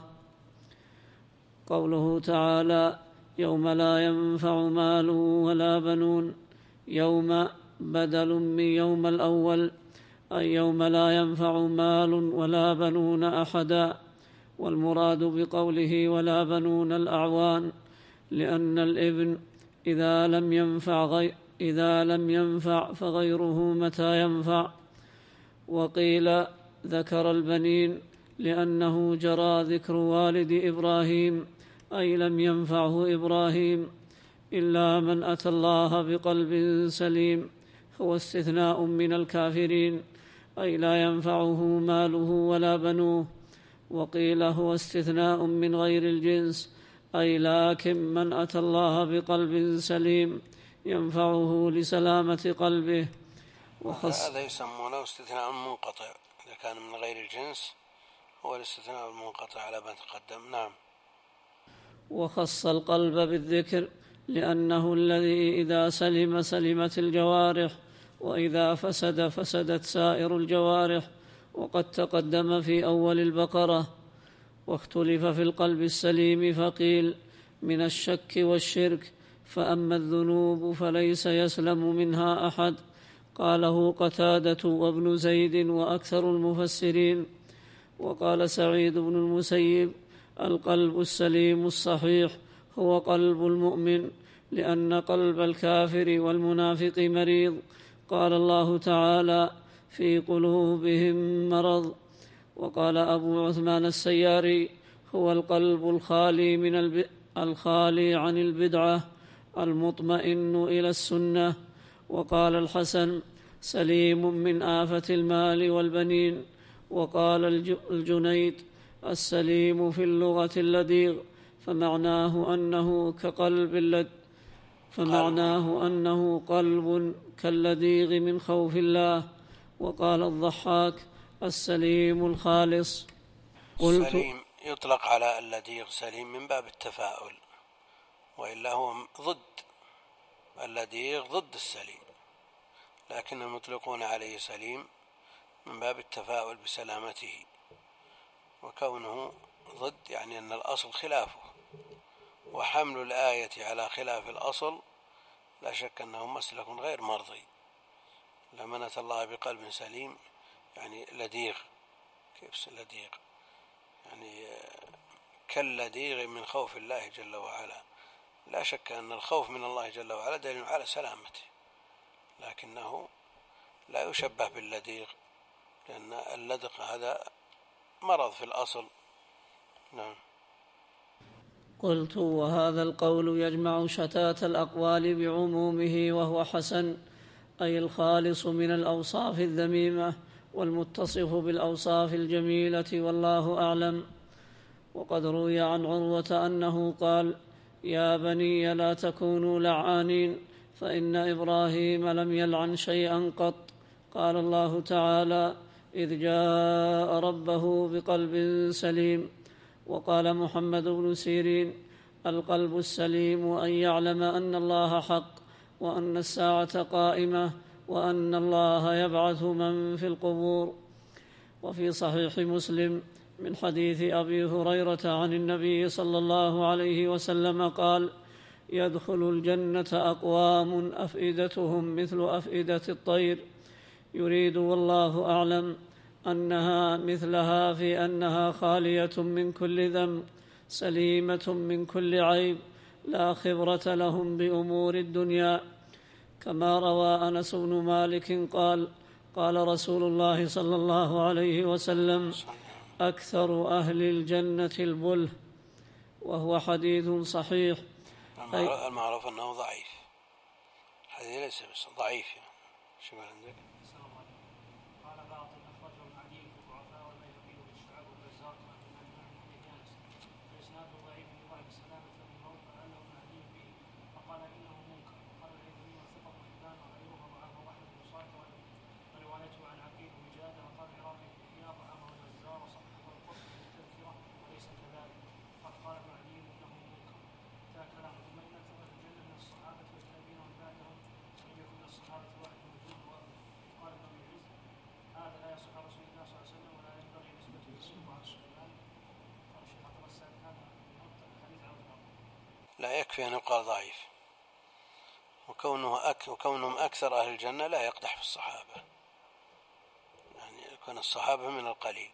قوله تعالى: يوم لا ينفع مال ولا بنون، يوم بدل من يوم الأول، أي يوم لا ينفع مال ولا بنون أحدا. والمراد بقوله ولا بنون الأعوان، لأن الابن إذا لم ينفع غير إذا لم ينفع فغيره متى ينفع. وقيل ذكر البنين لأنه جرى ذكر والد إبراهيم، أي لم ينفعه إبراهيم إلا من أتى الله بقلب سليم، هو استثناء من الكافرين، أي لا ينفعه ماله ولا بنوه. وقيل هو استثناء من غير الجنس، أي لكن من أتى الله بقلب سليم ينفعه لسلامة قلبه. وخص هذا يسمونه استثناء منقطع، إذا كان من غير الجنس هو الاستثناء المنقطع على ما تقدم. نعم. وخص القلب بالذكر لأنه الذي إذا سلم سلمت الجوارح، وإذا فسد فسدت سائر الجوارح. وقد تقدم في أول البقرة: واختلف في القلب السليم فقيل من الشك والشرك، فأما الذنوب فليس يسلم منها أحد. قاله قتادة وابن زيد وأكثر المفسرين. وقال سعيد بن المسيب: القلب السليم الصحيح هو قلب المؤمن، لأن قلب الكافر والمنافق مريض. قال الله تعالى: في قلوبهم مرض. وقال أبو عثمان السياري: هو القلب الخالي من الب... الخالي عن البدعة المطمئن إلى السنة. وقال الحسن: سليم من آفة المال والبنين. وقال الجنيد: السليم في اللغة اللديغ، فمعناه أنه كقلب اللد فمعناه أنه قلب كاللديغ من خوف الله. وقال الضحاك: السليم الخالص. قلت السليم يطلق على اللديغ سليم من باب التفاؤل، وإلا هو ضد اللديغ، ضد السليم، لكنهم يطلقون عليه سليم من باب التفاؤل بسلامته، وكونه ضد يعني أن الأصل خلافه، وحمل الآية على خلاف الأصل لا شك أنه مسلك غير مرضي. لمن أتى الله بقلب سليم يعني لديغ، كيف لديغ؟ يعني كاللديغ من خوف الله جل وعلا. لا شك أن الخوف من الله جل وعلا دليل على سلامته، لكنه لا يشبه باللديغ، لأن اللدغ هذا مرض في الأصل. نعم. قلت: وهذا القول يجمع شتات الأقوال بعمومه، وهو حسن، أي الخالص من الأوصاف الذميمة والمتصف بالأوصاف الجميلة، والله أعلم. وقد روي عن عروة أنه قال: يا بني لا تكونوا لعانين، فإن إبراهيم لم يلعن شيئا قط. قال الله تعالى: إذ جاء ربه بقلب سليم. وقال محمد بن سيرين: القلب السليم أن يعلم أن الله حق، وأن الساعة قائمة، وأن الله يبعث من في القبور. وفي صحيح مسلم من حديث أبي هريرة عن النبي صلى الله عليه وسلم قال: يدخل الجنة أقوام أفئدتهم مثل أفئدة الطير، يريد والله أعلم أنها مثلها في أنها خالية من كل ذنب، سليمة من كل عيب، لا خبرة لهم بأمور الدنيا. كما روى أنس بن مالك قال: قال رسول الله صلى الله عليه وسلم: أكثر أهل الجنة البله. وهو حديث صحيح. المعروف أنه ضعيف، الحديث ليس بس ضعيف يعني. شو عندك؟ قال بعض أخرجه العدي في الضعفاء والبيهقي والشعب والبزار كما في الإمام أحمد بن أنس، فإسناده ضعيف لضعف سلامة من موقع أنه العدي به، فقال إنه منكر. قال الهيثمي والثقة وحبان وغيرها ضعفه واحد بن صالح وروايته عن عقيل بن جاده. وقال العراقي في الإحياء ضعفه البزار وصححه القرطبي في التذكرة وليس كذلك. قد قال ابن عدي إنه منكر. ذا كلام. ثم إن أكثر الجنة من الصحابة والتابعين ومن بعدهم لم يكن من الصحابة واحد موجود وأبدا. قال ابن أبي العز: هذا لا يصح عن رسول الله صلى الله عليه وسلم ولا ينبغي نسبته إليه وعن الشيخان. قال الشيخ عبد الله السعد: هذا الحديث عن الأرض لا يكفي أن يقال ضعيف، وكونه أك وكونهم أكثر أهل الجنة لا يقدح في الصحابة، يعني يكون الصحابة من القليل،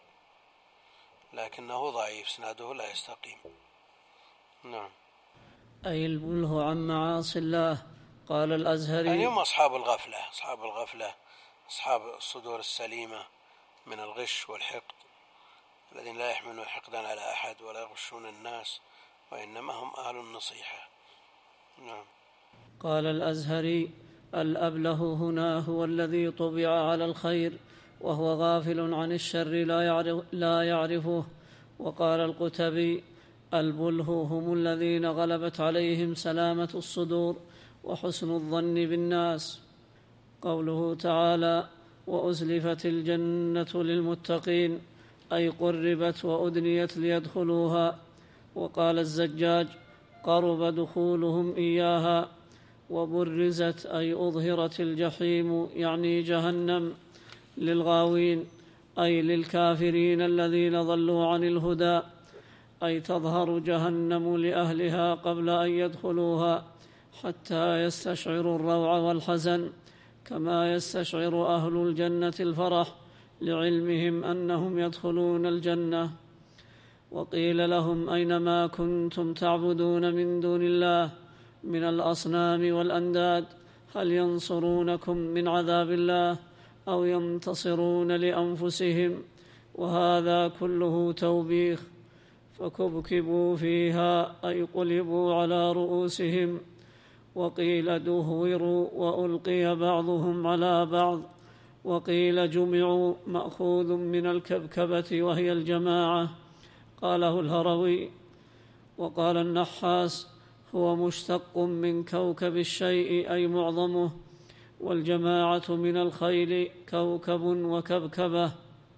لكنه ضعيف، سناده لا يستقيم. نعم. أي البله عن معاصي الله. قال الأزهري: يعني هم أصحاب الغفلة، أصحاب الغفلة أصحاب الصدور السليمة من الغش والحقد، الذين لا يحملون حقدا على أحد ولا يغشون الناس، وإنما هم أهل النصيحة. نعم. قال الأزهري: الأبله هنا هو الذي طبع على الخير وهو غافل عن الشر لا يعرف لا يعرفه. وقال القتبي: البله هم الذين غلبت عليهم سلامة الصدور وحسن الظن بالناس. قوله تعالى: وأزلفت الجنة للمتقين، أي قربت وأدنيت ليدخلوها. وقال الزجاج: قرب دخولهم إياها. وبرزت أي أظهرت الجحيم، يعني جهنم، للغاوين أي للكافرين الذين ضلوا عن الهدى. أي تظهر جهنم لأهلها قبل أن يدخلوها حتى يستشعروا الروع والحزن، كما يستشعر أهل الجنة الفرح لعلمهم أنهم يدخلون الجنة. وقيل لهم: أينما كنتم تعبدون من دون الله من الأصنام والأنداد هل ينصرونكم من عذاب الله أو ينتصرون لأنفسهم؟ وهذا كله توبيخ. فكبكبوا فيها أي قلبوا على رؤوسهم. وقيل دهوروا وألقي بعضهم على بعض. وقيل جمعوا مأخوذ من الكبكبة وهي الجماعة، قاله الهروي. وقال النحاس: هو مشتق من كوكب الشيء أي معظمه، والجماعة من الخيل كوكب وكبكبة.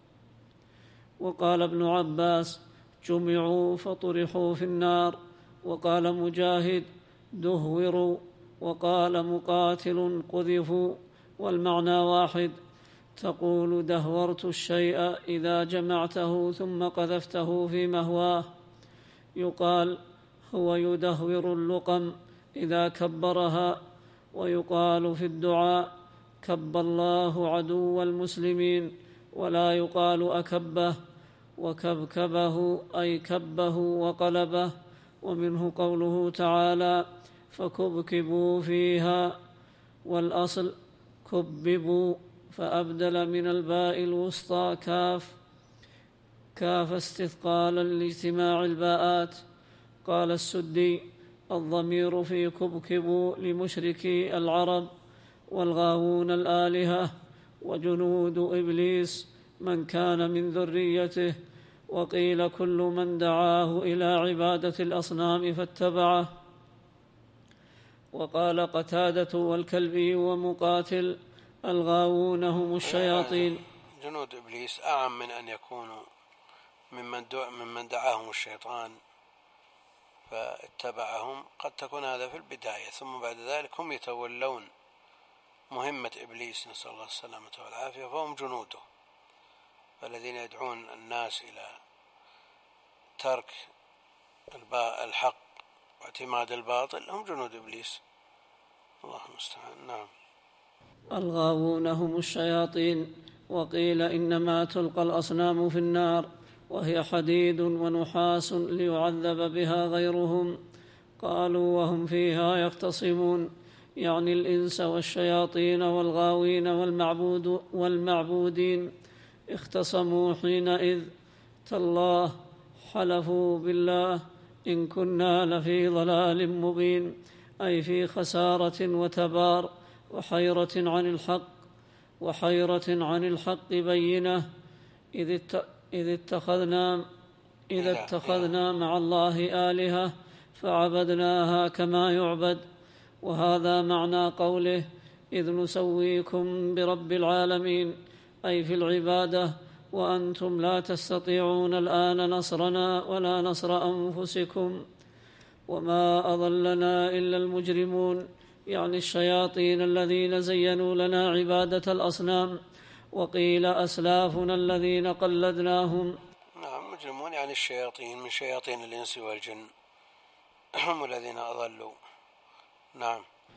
وقال ابن عباس: جمعوا فطرحوا في النار. وقال مجاهد: دهوروا. وقال مقاتل: قذفوا. والمعنى واحد. تقول دهورت الشيء إذا جمعته ثم قذفته في مهواه. يقال هو يدهور اللقم إذا كبرها. ويقال في الدعاء: كب الله عدو المسلمين، ولا يقال أكبه. وكبكبه أي كبه وقلبه. ومنه قوله تعالى: فكبكبوا فيها، والأصل كببوا، فأبدل من الباء الوسطى كاف كاف استثقالا لاجتماع الباءات. قال السدي: الضمير في كبكبوا لمشركي العرب، والغاوون الآلهة، وجنود إبليس من كان من ذريته. وقيل كل من دعاه إلى عبادة الأصنام فاتبعه. وقال قتادة والكلبي ومقاتل: الغاوون هم الشياطين. جنود إبليس أعم من أن يكونوا ممن, ممن دعاهم الشيطان فاتبعهم. قد تكون هذا في البداية، ثم بعد ذلك هم يتولون مهمة إبليس، نسأل الله السلامة والعافية، فهم جنوده. فالذين يدعون الناس إلى ترك الحق واعتماد الباطل هم جنود إبليس، الله المستعان. نعم. الغاوون هم الشياطين. وقيل إنما تلقى الأصنام في النار وهي حديد ونحاس ليعذب بها غيرهم. قالوا وهم فيها يختصمون، يعني الإنس والشياطين والغاوين والمعبود والمعبودين اختصموا حينئذ. تالله حلفوا بالله إن كنا لفي ضلال مبين، أي في خسارة وتبار وحيرة عن الحق وحيرة عن الحق بينة. إذ اتخذنا إذا اتخذنا مع الله آلهة فعبدناها كما يعبد. وهذا معنى قوله: إذ نسويكم برب العالمين، أي في العبادة، وأنتم لا تستطيعون الآن نصرنا ولا نصر أنفسكم. وما أضلنا إلا المجرمون، يعني الشياطين الذين زينوا لنا عبادة الأصنام. وقيل أسلافنا الذين قلدناهم. نعم، مجرمون يعني الشياطين من شياطين الإنس والجن، هم الذين أضلوا. نعم.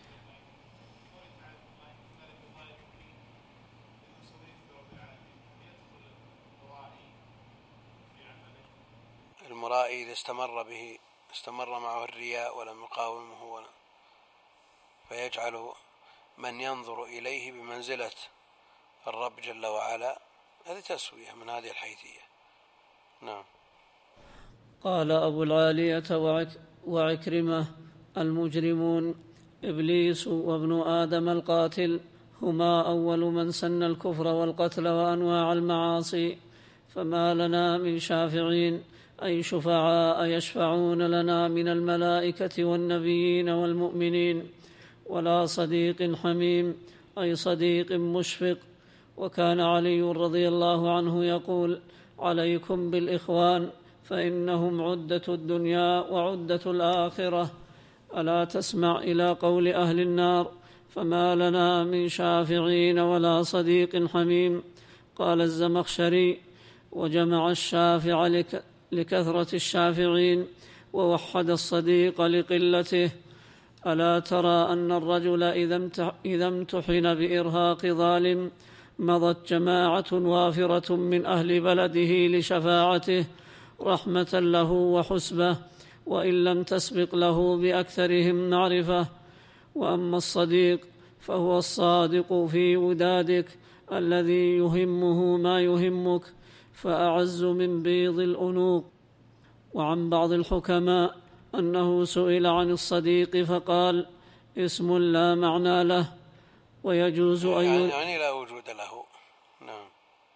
المرائي إذا استمر به استمر معه الرياء ولم يقاومه ولا فيجعل من ينظر إليه بمنزلة الرب جل وعلا، هذه تسوية من هذه الحيثية. نعم. قال أبو العالية وعكرمة: المجرمون إبليس وابن آدم القاتل هما أول من سن الكفر والقتل وأنواع المعاصي. فما لنا من شافعين، أي شفعاء يشفعون لنا من الملائكة والنبيين والمؤمنين، ولا صديق حميم، أي صديق مشفق. وكان علي رضي الله عنه يقول: عليكم بالإخوان فإنهم عدة الدنيا وعدة الآخرة. ألا تسمع إلى قول أهل النار: فما لنا من شافعين ولا صديق حميم. قال الزمخشري: وجمع الشافع لكثرة الشافعين، ووحد الصديق لقلته. ألا ترى أن الرجل إذا امتحن بإرهاق ظالم مضت جماعة وافرة من أهل بلده لشفاعته رحمة له وحسبه، وإن لم تسبق له بأكثرهم معرفة. وأما الصديق فهو الصادق في ودادك الذي يهمه ما يهمك، فأعز من بيض الأنوق. وعن بعض الحكماء أنه سئل عن الصديق فقال: اسم لا معنى له، ويجوز أن يعني, يعني لا وجود له. نعم.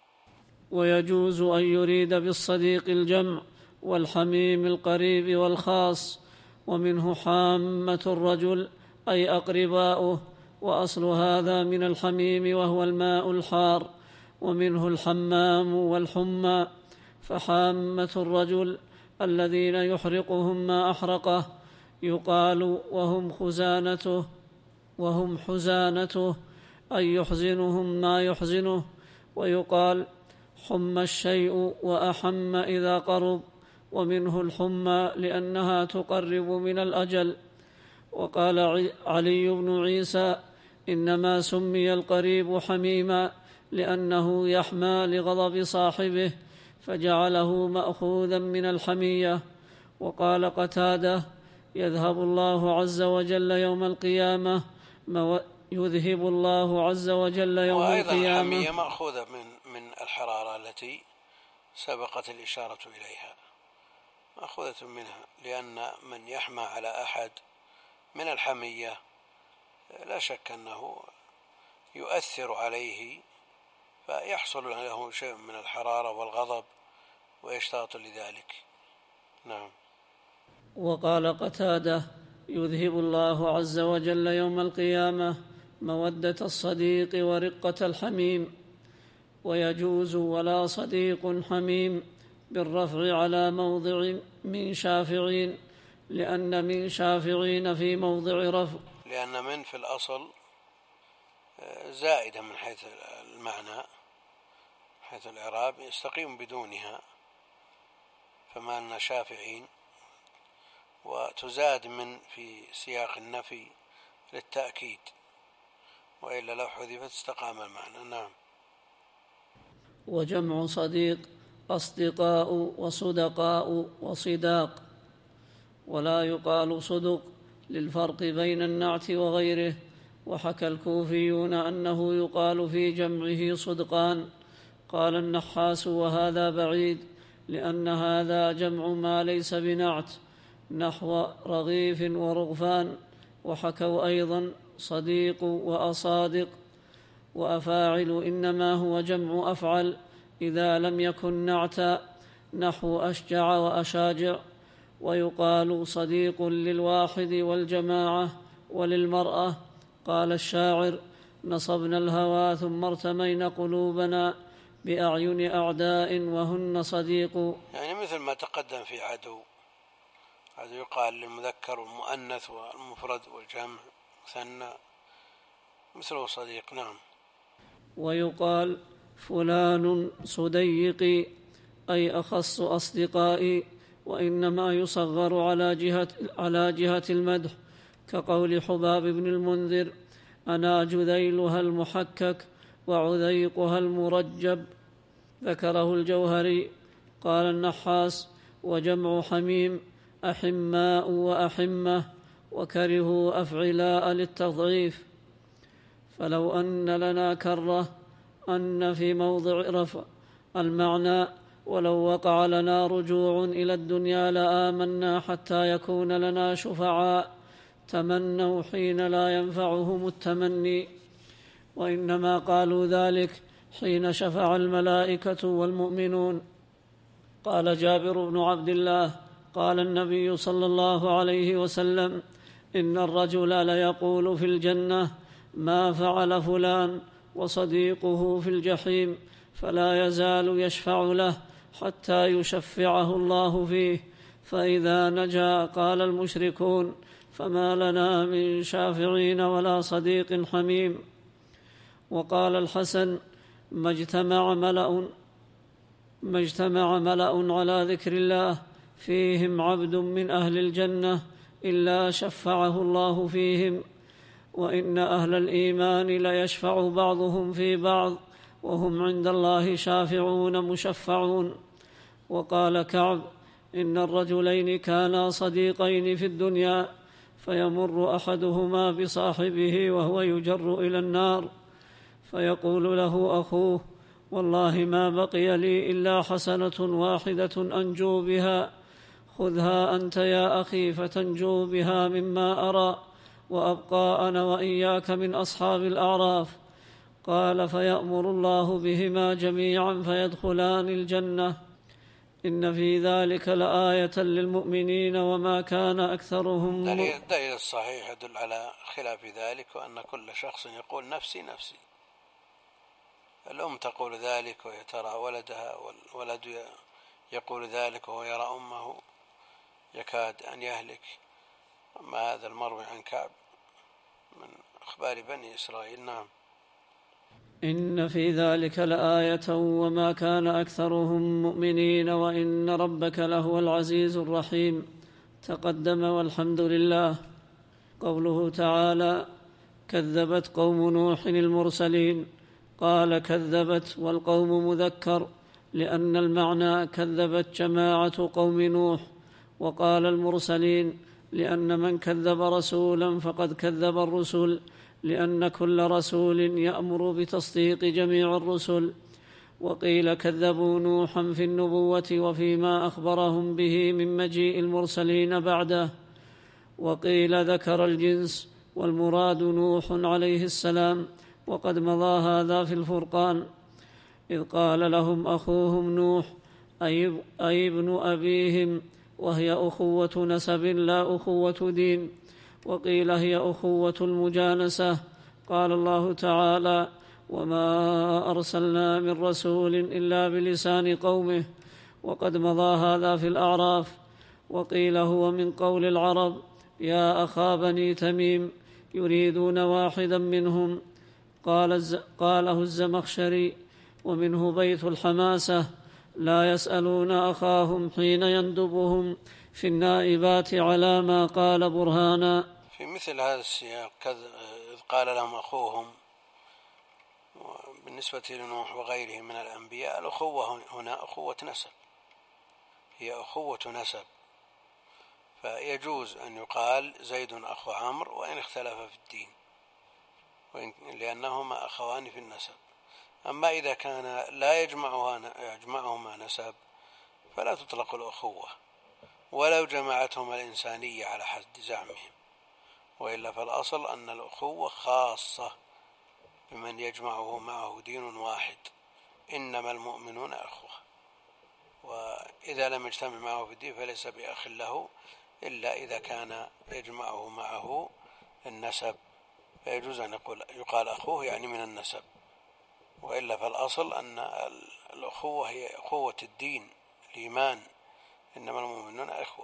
ويجوز أن يريد بالصديق الجمع والحميم القريب والخاص. ومنه حامة الرجل أي أقرباؤه، وأصل هذا من الحميم وهو الماء الحار، ومنه الحمام والحمى. فحامة الرجل الذين يحرقهم ما أحرقه يقال وهم خزانته وهم حزانته أي يحزنهم ما يحزنه. ويقال حم الشيء وأحم إذا قرب، ومنه الحمى لأنها تقرب من الأجل. وقال علي بن عيسى: إنما سمي القريب حميما لأنه يحمى لغضب صاحبه، فجعله مأخوذا من الحمية. وقال قتادة: يذهب الله عز وجل يوم القيامة مو... يذهب الله عز وجل يوم وأيضا القيامة. الحمية مأخوذة من من الحرارة التي سبقت الإشارة إليها، مأخوذة منها، لأن من يحمى على أحد من الحمية لا شك أنه يؤثر عليه، فيحصل له شيء من الحرارة والغضب ويشتاط لذلك. نعم. وقال قتادة: يذهب الله عز وجل يوم القيامة مودة الصديق ورقة الحميم. ويجوز ولا صديق حميم بالرفع على موضع من شافعين، لأن من شافعين في موضع رفع، لأن من في الأصل زائدة من حيث المعنى، حيث الإعراب يستقيم بدونها، فما أن شافعين، وتزاد من في سياق النفي للتأكيد، وإلا لو حذفت استقام المعنى. نعم. وجمع صديق أصدقاء وصدقاء وصداق، ولا يقال صدق للفرق بين النعت وغيره. وحكى الكوفيون أنه يقال في جمعه صدقان. قال النحاس: وهذا بعيد، لأن هذا جمع ما ليس بنعت، نحو رغيف ورغفان. وحكوا أيضا صديق وأصادق. وأفاعل إنما هو جمع أفعل إذا لم يكن نعتا، نحو أشجع وأشاجع. ويقال صديق للواحد والجماعة وللمرأة. قال الشاعر: نصبنا الهوى ثم ارتمينا قلوبنا بأعين أعداء وهن صديق. يعني مثل ما تقدم في عدو، عدو يقال للمذكر والمؤنث والمفرد والجمع مثنى، مثله صديق. نعم. ويقال فلان صديقي أي أخص أصدقائي، وإنما يصغر على جهة, على جهة المدح، كقول حباب بن المنذر: أنا جذيلها المحكك وعذيقها المرجب. ذكره الجوهري. قال النحاس: وجمع حميم أحماء وأحمة، وكرهوا أفعلاء للتضعيف. فلو أن لنا كرة أن في موضع رفع المعنى، ولو وقع لنا رجوع إلى الدنيا لآمنا حتى يكون لنا شفعاء تمنوا حين لا ينفعهم التمني. وإنما قالوا ذلك حين شفع الملائكة والمؤمنون. قال جابر بن عبد الله: قال النبي صلى الله عليه وسلم: إن الرجل ليقول في الجنة ما فعل فلان، وصديقه في الجحيم، فلا يزال يشفع له حتى يشفعه الله فيه، فإذا نجا قال المشركون: فما لنا من شافعين ولا صديق حميم. وقال الحسن: ما اجتمع ملأ ما اجتمع ملأ على ذكر الله فيهم عبد من أهل الجنة إلا شفعه الله فيهم، وإن أهل الإيمان ليشفع بعضهم في بعض وهم عند الله شافعون مشفعون. وقال كعب: إن الرجلين كانا صديقين في الدنيا فيمر أحدهما بصاحبه وهو يجر إلى النار فيقول له أخوه: والله ما بقي لي إلا حسنة واحدة أنجو بها، خذها أنت يا أخي فتنجو بها مما أرى، وأبقى أنا وإياك من أصحاب الأعراف. قال: فيأمر الله بهما جميعا فيدخلان الجنة. إن في ذلك لآية للمؤمنين وما كان أكثرهم. دليل الصحيح يدل على خلاف ذلك، وأن كل شخص يقول نفسي نفسي. الأم تقول ذلك وهي ترى ولدها، والولد يقول ذلك وهو يرى أمه يكاد أن يهلك. أما هذا المروي عن كعب من أخبار بني إسرائيل. نعم. إن في ذلك لآية وما كان أكثرهم مؤمنين وإن ربك لهو العزيز الرحيم. تقدم والحمد لله. قوله تعالى: كذبت قوم نوح المرسلين. قال: كذبت والقوم مذكر، لأن المعنى كذبت جماعة قوم نوح. وقال المرسلين لأن من كذب رسولا فقد كذب الرسل، لأن كل رسول يأمر بتصديق جميع الرسل. وقيل كذبوا نوحا في النبوة وفيما أخبرهم به من مجيء المرسلين بعده. وقيل ذكر الجنس، والمراد نوح عليه السلام، وقد مضى هذا في الفرقان، إذ قال لهم أخوهم نوح أي ابن أبيهم، وهي أخوة نسب لا أخوة دين. وقيل هي أخوة المجانسة. قال الله تعالى: وما أرسلنا من رسول إلا بلسان قومه، وقد مضى هذا في الأعراف. وقيل هو من قول العرب: يا أخا بني تميم، يريدون واحدا منهم. قال الز... قاله الزمخشري. ومنه بيت الحماسة: لا يسألون أخاهم حين يندبهم في النائبات على ما قال برهانا. في مثل هذا السياق إذ قال لهم أخوهم، بالنسبة لنوح وغيره من الأنبياء الأخوة هنا أخوة نسب، هي أخوة نسب، فيجوز أن يقال زيد أخو عمرو وإن اختلف في الدين، لأنهما أخوان في النسب. أما إذا كان لا يجمعهما نسب فلا تطلق الأخوة ولو جمعتهما الإنسانية على حد زعمهم، وإلا فالأصل أن الأخوة خاصة بمن يجمعه معه دين واحد، إنما المؤمنون أخوة، وإذا لم يجتمع معه في الدين فليس بأخ له إلا إذا كان يجمعه معه النسب، فيجوز أن يقول يقال أخوه يعني من النسب، وإلا فالأصل أن الأخوة هي أخوة الدين الإيمان، إنما المؤمنون أخوة.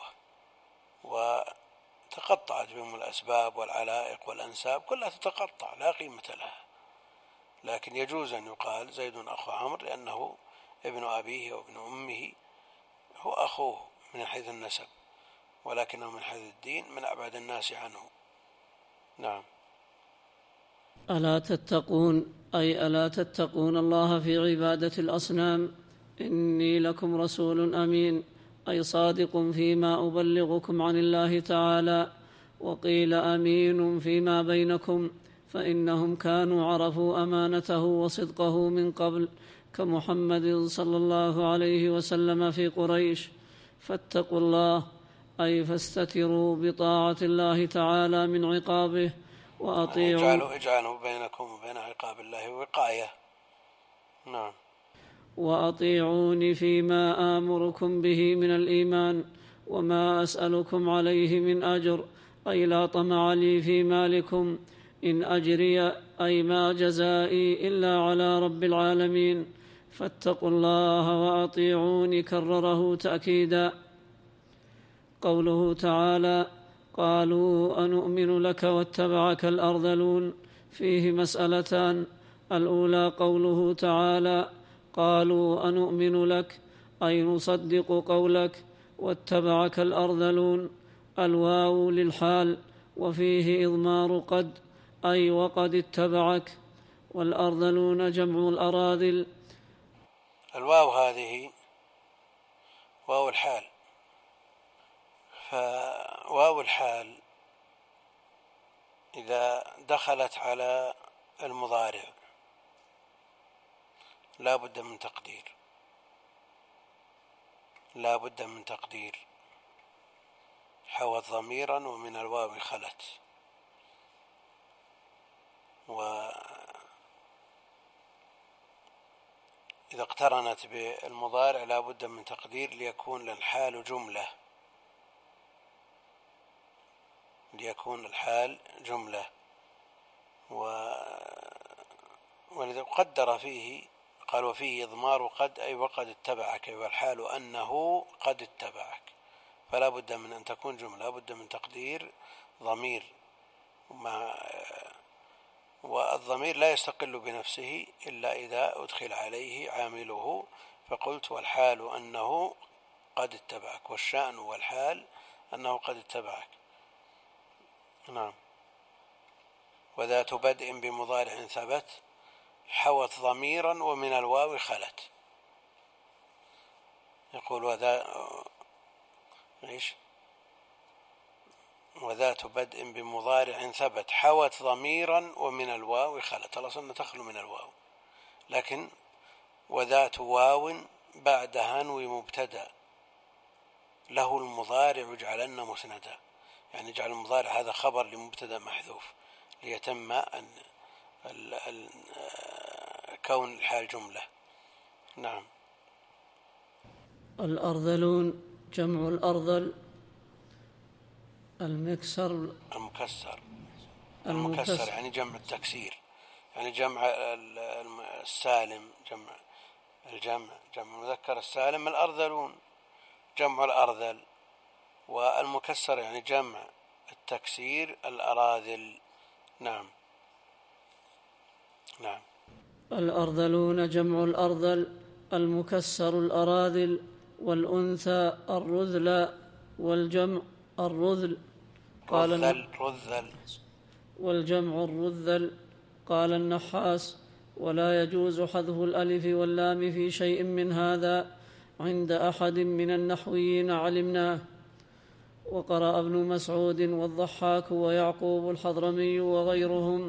وتقطعت بهم الأسباب والعلائق والأنساب كلها تتقطع لا قيمة لها، لكن يجوز أن يقال زيد أخو عمرو لأنه ابن أبيه وابن أمه، هو أخوه من حيث النسب، ولكنه من حيث الدين من أبعد الناس عنه. نعم. ألا تتقون أي ألا تتقون الله في عبادة الأصنام. إني لكم رسول أمين أي صادق فيما أبلغكم عن الله تعالى. وقيل أمين فيما بينكم، فإنهم كانوا عرفوا أمانته وصدقه من قبل، كمحمد صلى الله عليه وسلم في قريش. فاتقوا الله أي فاستتروا بطاعة الله تعالى من عقابه، وأطيعوا اجعلوا اجعلوا بينكم وبين عقاب الله وقاية. نعم. وأطيعوني فيما آمركم به من الإيمان، وما أسألكم عليه من أجر أي لا طمع لي في مالكم، إن أجري أي ما جزائي إلا على رب العالمين، فاتقوا الله وأطيعوني كرره تأكيدا. قوله تعالى: قالوا أنؤمن لك واتبعك الأرذلون، فيه مسألتان: الأولى قوله تعالى: قالوا أنؤمن لك، أي نصدق قولك واتبعك الأرذلون. الواو للحال، وفيه إضمار قد، أي وقد اتبعك. والأرذلون جمع الأراذل. الواو هذه واو الحال، فواو الحال إذا دخلت على المضارع لا بد من تقدير، لا بد من تقدير حوت ضميرا ومن الواو خلت. وإذا اقترنت بالمضارع لا بد من تقدير ليكون الحال جملة، ليكون الحال جملة. ولذا قدر فيه قال وفيه إضمار قد، أي وقد اتبعك، والحال أنه قد اتبعك، فلا بد من أن تكون جملة، لا بد من تقدير ضمير، مع والضمير لا يستقل بنفسه إلا إذا أدخل عليه عامله، فقلت والحال أنه قد اتبعك، والشأن والحال أنه قد اتبعك. نعم. وذات بدء بمضارع ثبت حوت ضميرا ومن الواو خلت. يقول وذا إيش وذات بدء بمضارع ثبت حوت ضميرا ومن الواو خلت، الأصل تخلو من الواو، لكن وذات واو بعدها نوي مبتدأ له المضارع اجعلن مسندا، يعني اجعل المضارع هذا خبر لمبتدأ محذوف ليتم أن ال ال كون الحال جملة. نعم. الأرذلون جمع الأرذل. المكسر المكسر المكسر يعني جمع التكسير، يعني جمع السالم، جمع الجمع جمع المذكر السالم. الأرذلون جمع الأرذل، والمكسر يعني جمع التكسير الأراذل. نعم. نعم. الأرذلون جمع الأرذل، المكسر الأراذل، والأنثى الرذل، والجمع الرذل. قال رذل رذل والجمع الرذل. قال النحاس ولا يجوز حذف الألف واللام في شيء من هذا عند أحد من النحويين علمناه. وقرأ ابن مسعود والضحاك ويعقوب الحضرمي وغيرهم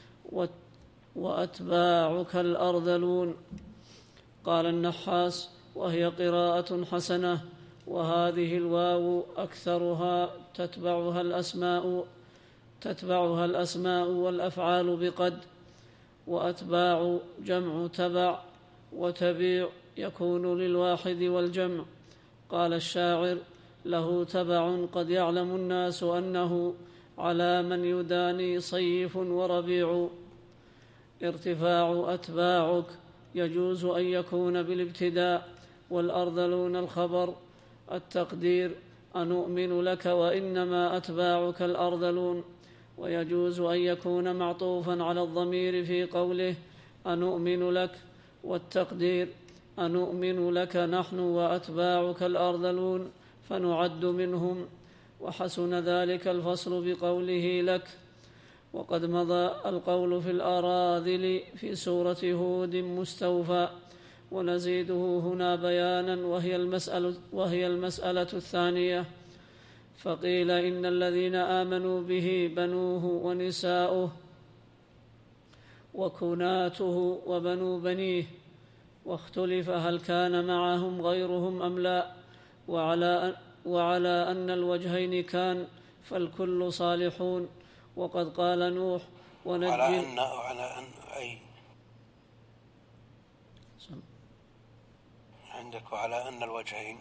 وأتباعك الأرذلون. قال النحاس وهي قراءة حسنة، وهذه الواو أكثرها تتبعها الأسماء تتبعها الأسماء والأفعال بقد. وأتباع جمع تبع، وتبيع يكون للواحد والجمع. قال الشاعر له تبع قد يعلم الناس أنه على من يداني صيف وربيع. ارتفاع أتباعك يجوز أن يكون بالابتداء، والأرذلون الخبر. التقدير أنؤمن لك وإنما أتباعك الأرذلون. ويجوز أن يكون معطوفا على الضمير في قوله أنؤمن لك، والتقدير أنؤمن لك نحن وأتباعك الأرذلون فنعد منهم. وحسن ذلك الفصل بقوله لك. وقد مضى القول في الأراذل في سورة هود مستوفى، ونزيده هنا بيانا، وهي المسألة, وهي المسألة الثانية. فقيل إن الذين آمنوا به بنوه ونساؤه وكناته وبنو بنيه، واختلف هل كان معهم غيرهم أم لا. وعلى, وعلى أن الوجهين كان، فالكل صالحون. وقد قال نوح ونجي على أن على أن أي عندك وعلى أن الوجهين،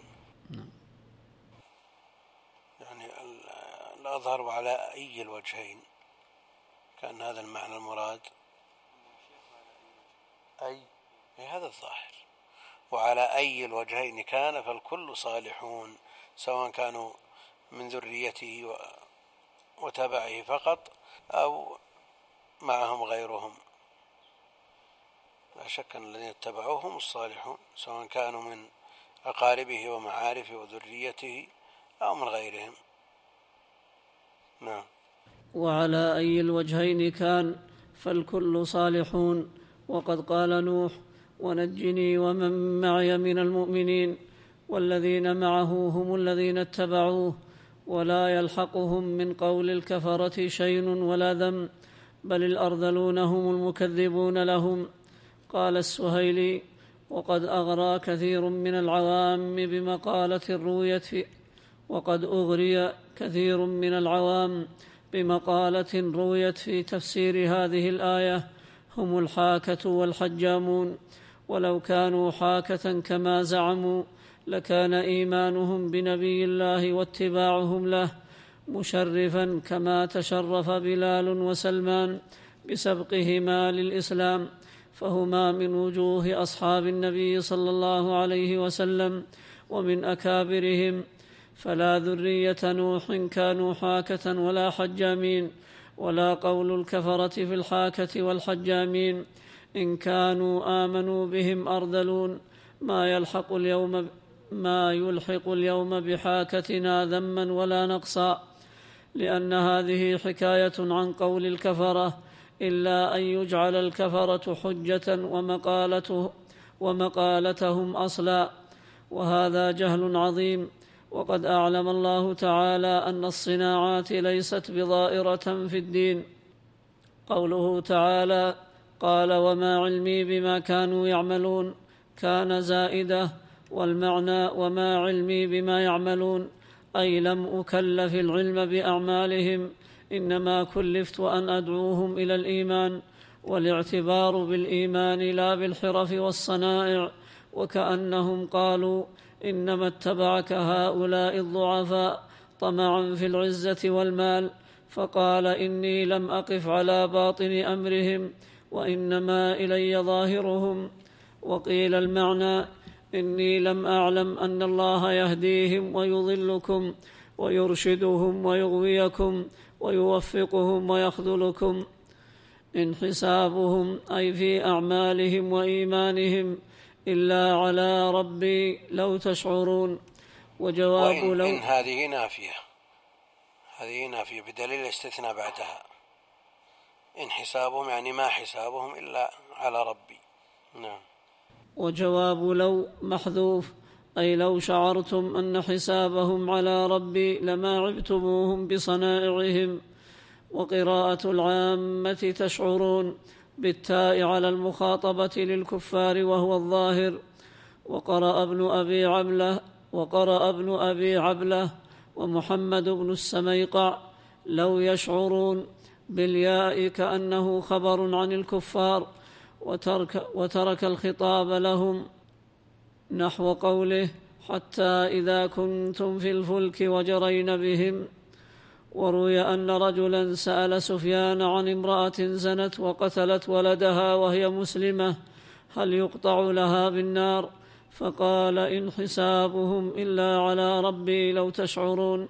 يعني الأظهر وعلى أي الوجهين، كان هذا المعنى المراد. أي هذا الظاهر، وعلى أي الوجهين كان فالكل صالحون، سواء كانوا من ذريته وتبعه فقط أو معهم غيرهم. لا شك أن الذين اتبعوهم الصالحون، سواء كانوا من أقاربه ومعارفه وذريته أو من غيرهم. نعم. وعلى أي الوجهين كان فالكل صالحون. وقد قال نوح: ونجني ومن معي من المؤمنين، والذين معه هم الذين اتبعوه، ولا يلحقهم من قول الكفرة شيء ولا ذم، بل الأرذلون هم المكذبون لهم. قال السهيلي: وقد أغرى كثير من العوام بمقالة رويت في وقد أغري كثير من العوام بمقالة رويت في تفسير هذه الآية هم الحاكة والحجامون، ولو كانوا حاكة كما زعموا لكان إيمانهم بنبي الله واتباعهم له مشرفا كما تشرف بلال وسلمان بسبقهما للإسلام، فهما من وجوه أصحاب النبي صلى الله عليه وسلم ومن أكابرهم. فلا ذرية نوح كانوا حاكة ولا حجامين، ولا قول الكفرة في الحاكة والحجامين إن كانوا آمنوا بهم أرذلون ما يلحق اليوم ما يلحق اليوم بحاكتنا ذما ولا نقصا، لأن هذه حكاية عن قول الكفرة، إلا أن يجعل الكفرة حجة ومقالته ومقالتهم أصلا، وهذا جهل عظيم. وقد أعلم الله تعالى أن الصناعات ليست بظائرة في الدين. قوله تعالى: قال وما علمي بما كانوا يعملون كان زائدة، والمعنى وما علمي بما يعملون أي لم أكلف العلم بأعمالهم، إنما كلفت أن أدعوهم إلى الإيمان، والاعتبار بالإيمان لا بالحرف والصنائع، وكأنهم قالوا إنما اتبعك هؤلاء الضعفاء طمعا في العزة والمال، فقال إني لم أقف على باطن أمرهم وإنما إلي ظاهرهم. وقيل المعنى إني لم أعلم أن الله يهديهم ويضلكم ويرشدهم ويغويكم ويوفقهم ويخذلكم، إن حسابهم أي في أعمالهم وإيمانهم إلا على ربي لو تشعرون. وجواب وإن لو إن هذه نافية، هذه نافية بدليل الاستثناء بعدها، إن حسابهم يعني ما حسابهم إلا على ربي. نعم. وجواب لو محذوف، أي لو شعرتم أن حسابهم على ربي لما عبتموهم بصنائعهم. وقراءة العامة تشعرون بالتاء على المخاطبة للكفار وهو الظاهر. وقرأ ابن أبي عبلة وقرأ ابن أبي عبلة ومحمد بن السميقع لو يشعرون بالياء كأنه خبر عن الكفار، وترك, وترك الخطاب لهم، نحو قوله حتى إذا كنتم في الفلك وجرين بهم. وروي أن رجلا سأل سفيان عن امرأة زنت وقتلت ولدها وهي مسلمة هل يقطع لها بالنار؟ فقال إن حسابهم إلا على ربي لو تشعرون.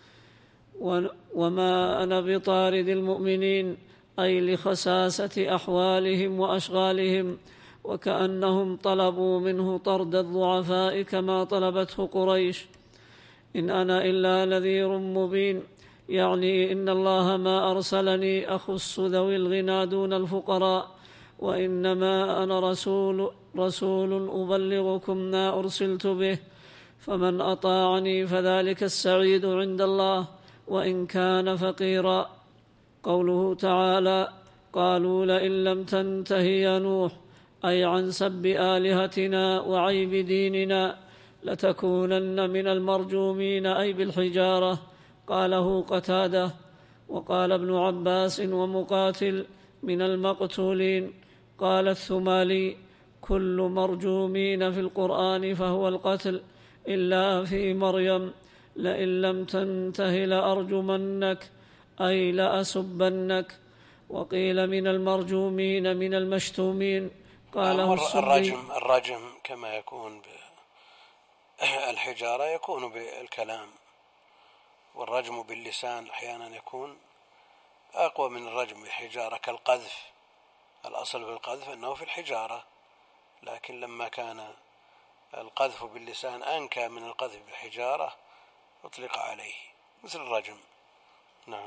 وما أنا بطارد المؤمنين أي لخساسة أحوالهم وأشغالهم، وكأنهم طلبوا منه طرد الضعفاء كما طلبته قريش. إن أنا إلا نذير مبين، يعني إن الله ما أرسلني أخص ذوي الغنى دون الفقراء، وإنما أنا رسول, رسول أبلغكم ما أرسلت به، فمن أطاعني فذلك السعيد عند الله وإن كان فقيرا. قوله تعالى قالوا لئن لم تنته يا نوح أي عن سب آلهتنا وعيب ديننا لتكونن من المرجومين أي بالحجارة، قاله قتادة. وقال ابن عباس ومقاتل من المقتولين. قال الثمالي كل مرجومين في القرآن فهو القتل إلا في مريم لئن لم تنته لأرجمنك أي لأسبنك. وقيل من المرجومين من المشتومين، قاله السبي. الرجم, الرجم كما يكون بالحجارة يكون بالكلام، والرجم باللسان أحيانا يكون أقوى من الرجم بالحجارة كالقذف. الأصل في القذف أنه في الحجارة، لكن لما كان القذف باللسان أنكى من القذف بالحجارة أطلق عليه مثل الرجم. نعم.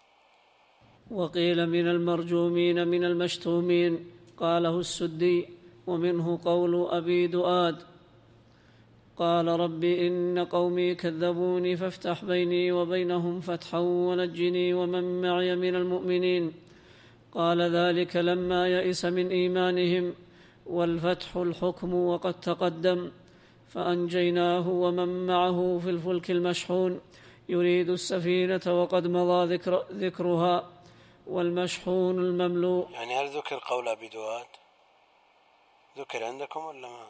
وقيل من المرجومين من المشتومين، قاله السدي، ومنه قول أبي دؤاد قال رب إن قومي كذبوني فافتح بيني وبينهم فتحا ونجني ومن معي من المؤمنين. قال ذلك لما يئس من إيمانهم، والفتح الحكم وقد تقدم. فأنجيناه ومن معه في الفلك المشحون يريد السفينة وقد مضى ذكر ذكرها، والمشحون المملوء. يعني هل ذكر قول أبي دواد؟ ذكر عندكم ولا ما؟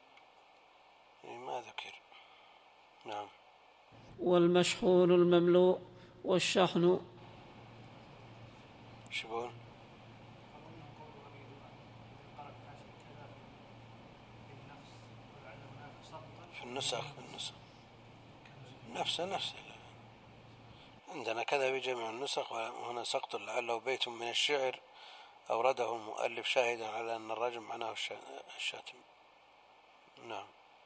ما ذكر. نعم. والمشحون المملوء والشحن شبون في النسخ في النسخ نفسه نفسه عندنا كذا بجميع النسخ، وهنا سقط لعله بيت من الشعر أورده المؤلف شاهدا على أن الرجم معناه الشتم. نعم.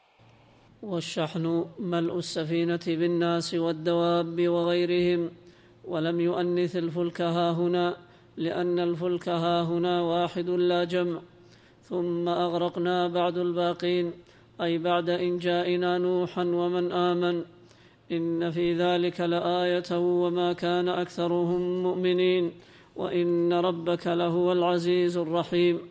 والشحن ملء السفينة بالناس والدواب وغيرهم، ولم يؤنث الفلك هاهنا لأن الفلك هاهنا واحد لا جمع. ثم أغرقنا بعد الباقين، أي بعد إن جاءنا نوحا ومن آمن، إن في ذلك لآية وما كان أكثرهم مؤمنين وإن ربك لهو العزيز الرحيم.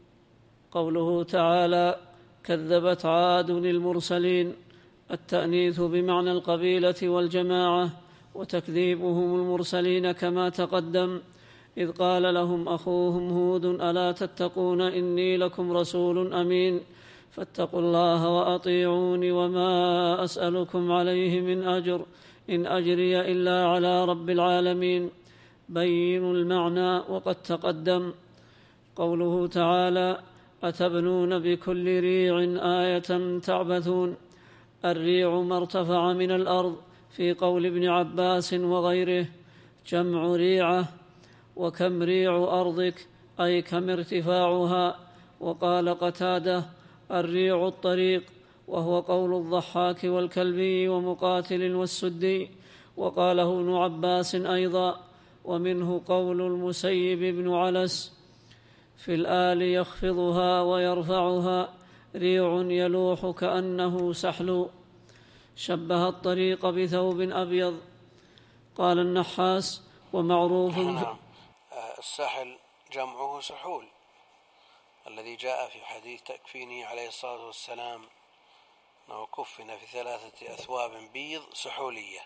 قوله تعالى كذبت عاد المرسلين، التأنيث بمعنى القبيلة والجماعة، وتكذيبهم المرسلين كما تقدم، إذ قال لهم أخوهم هود ألا تتقون إني لكم رسول أمين فاتقوا الله وأطيعون وما أسألكم عليه من أجر إن أجري إلا على رب العالمين. بين المعنى وقد تقدم. قوله تعالى أتبنون بكل ريع آية تعبثون، الريع ما ارتفع من الأرض في قول ابن عباس وغيره جمع ريعة، وكم ريع أرضك أي كم ارتفاعها. وقال قتادة الريع الطريق، وهو قول الضحاك والكلبي ومقاتل والسدي، وقاله ابن عباس أيضا. ومنه قول المسيب بن علس في الآل يخفضها ويرفعها ريع يلوح كأنه سحل، شبه الطريق بثوب أبيض. قال النحاس ومعروف. نعم. السحل جمعه سحول، الذي جاء في حديث تكفيني عليه الصلاة والسلام أنه كفن في ثلاثة أثواب بيض سحولية،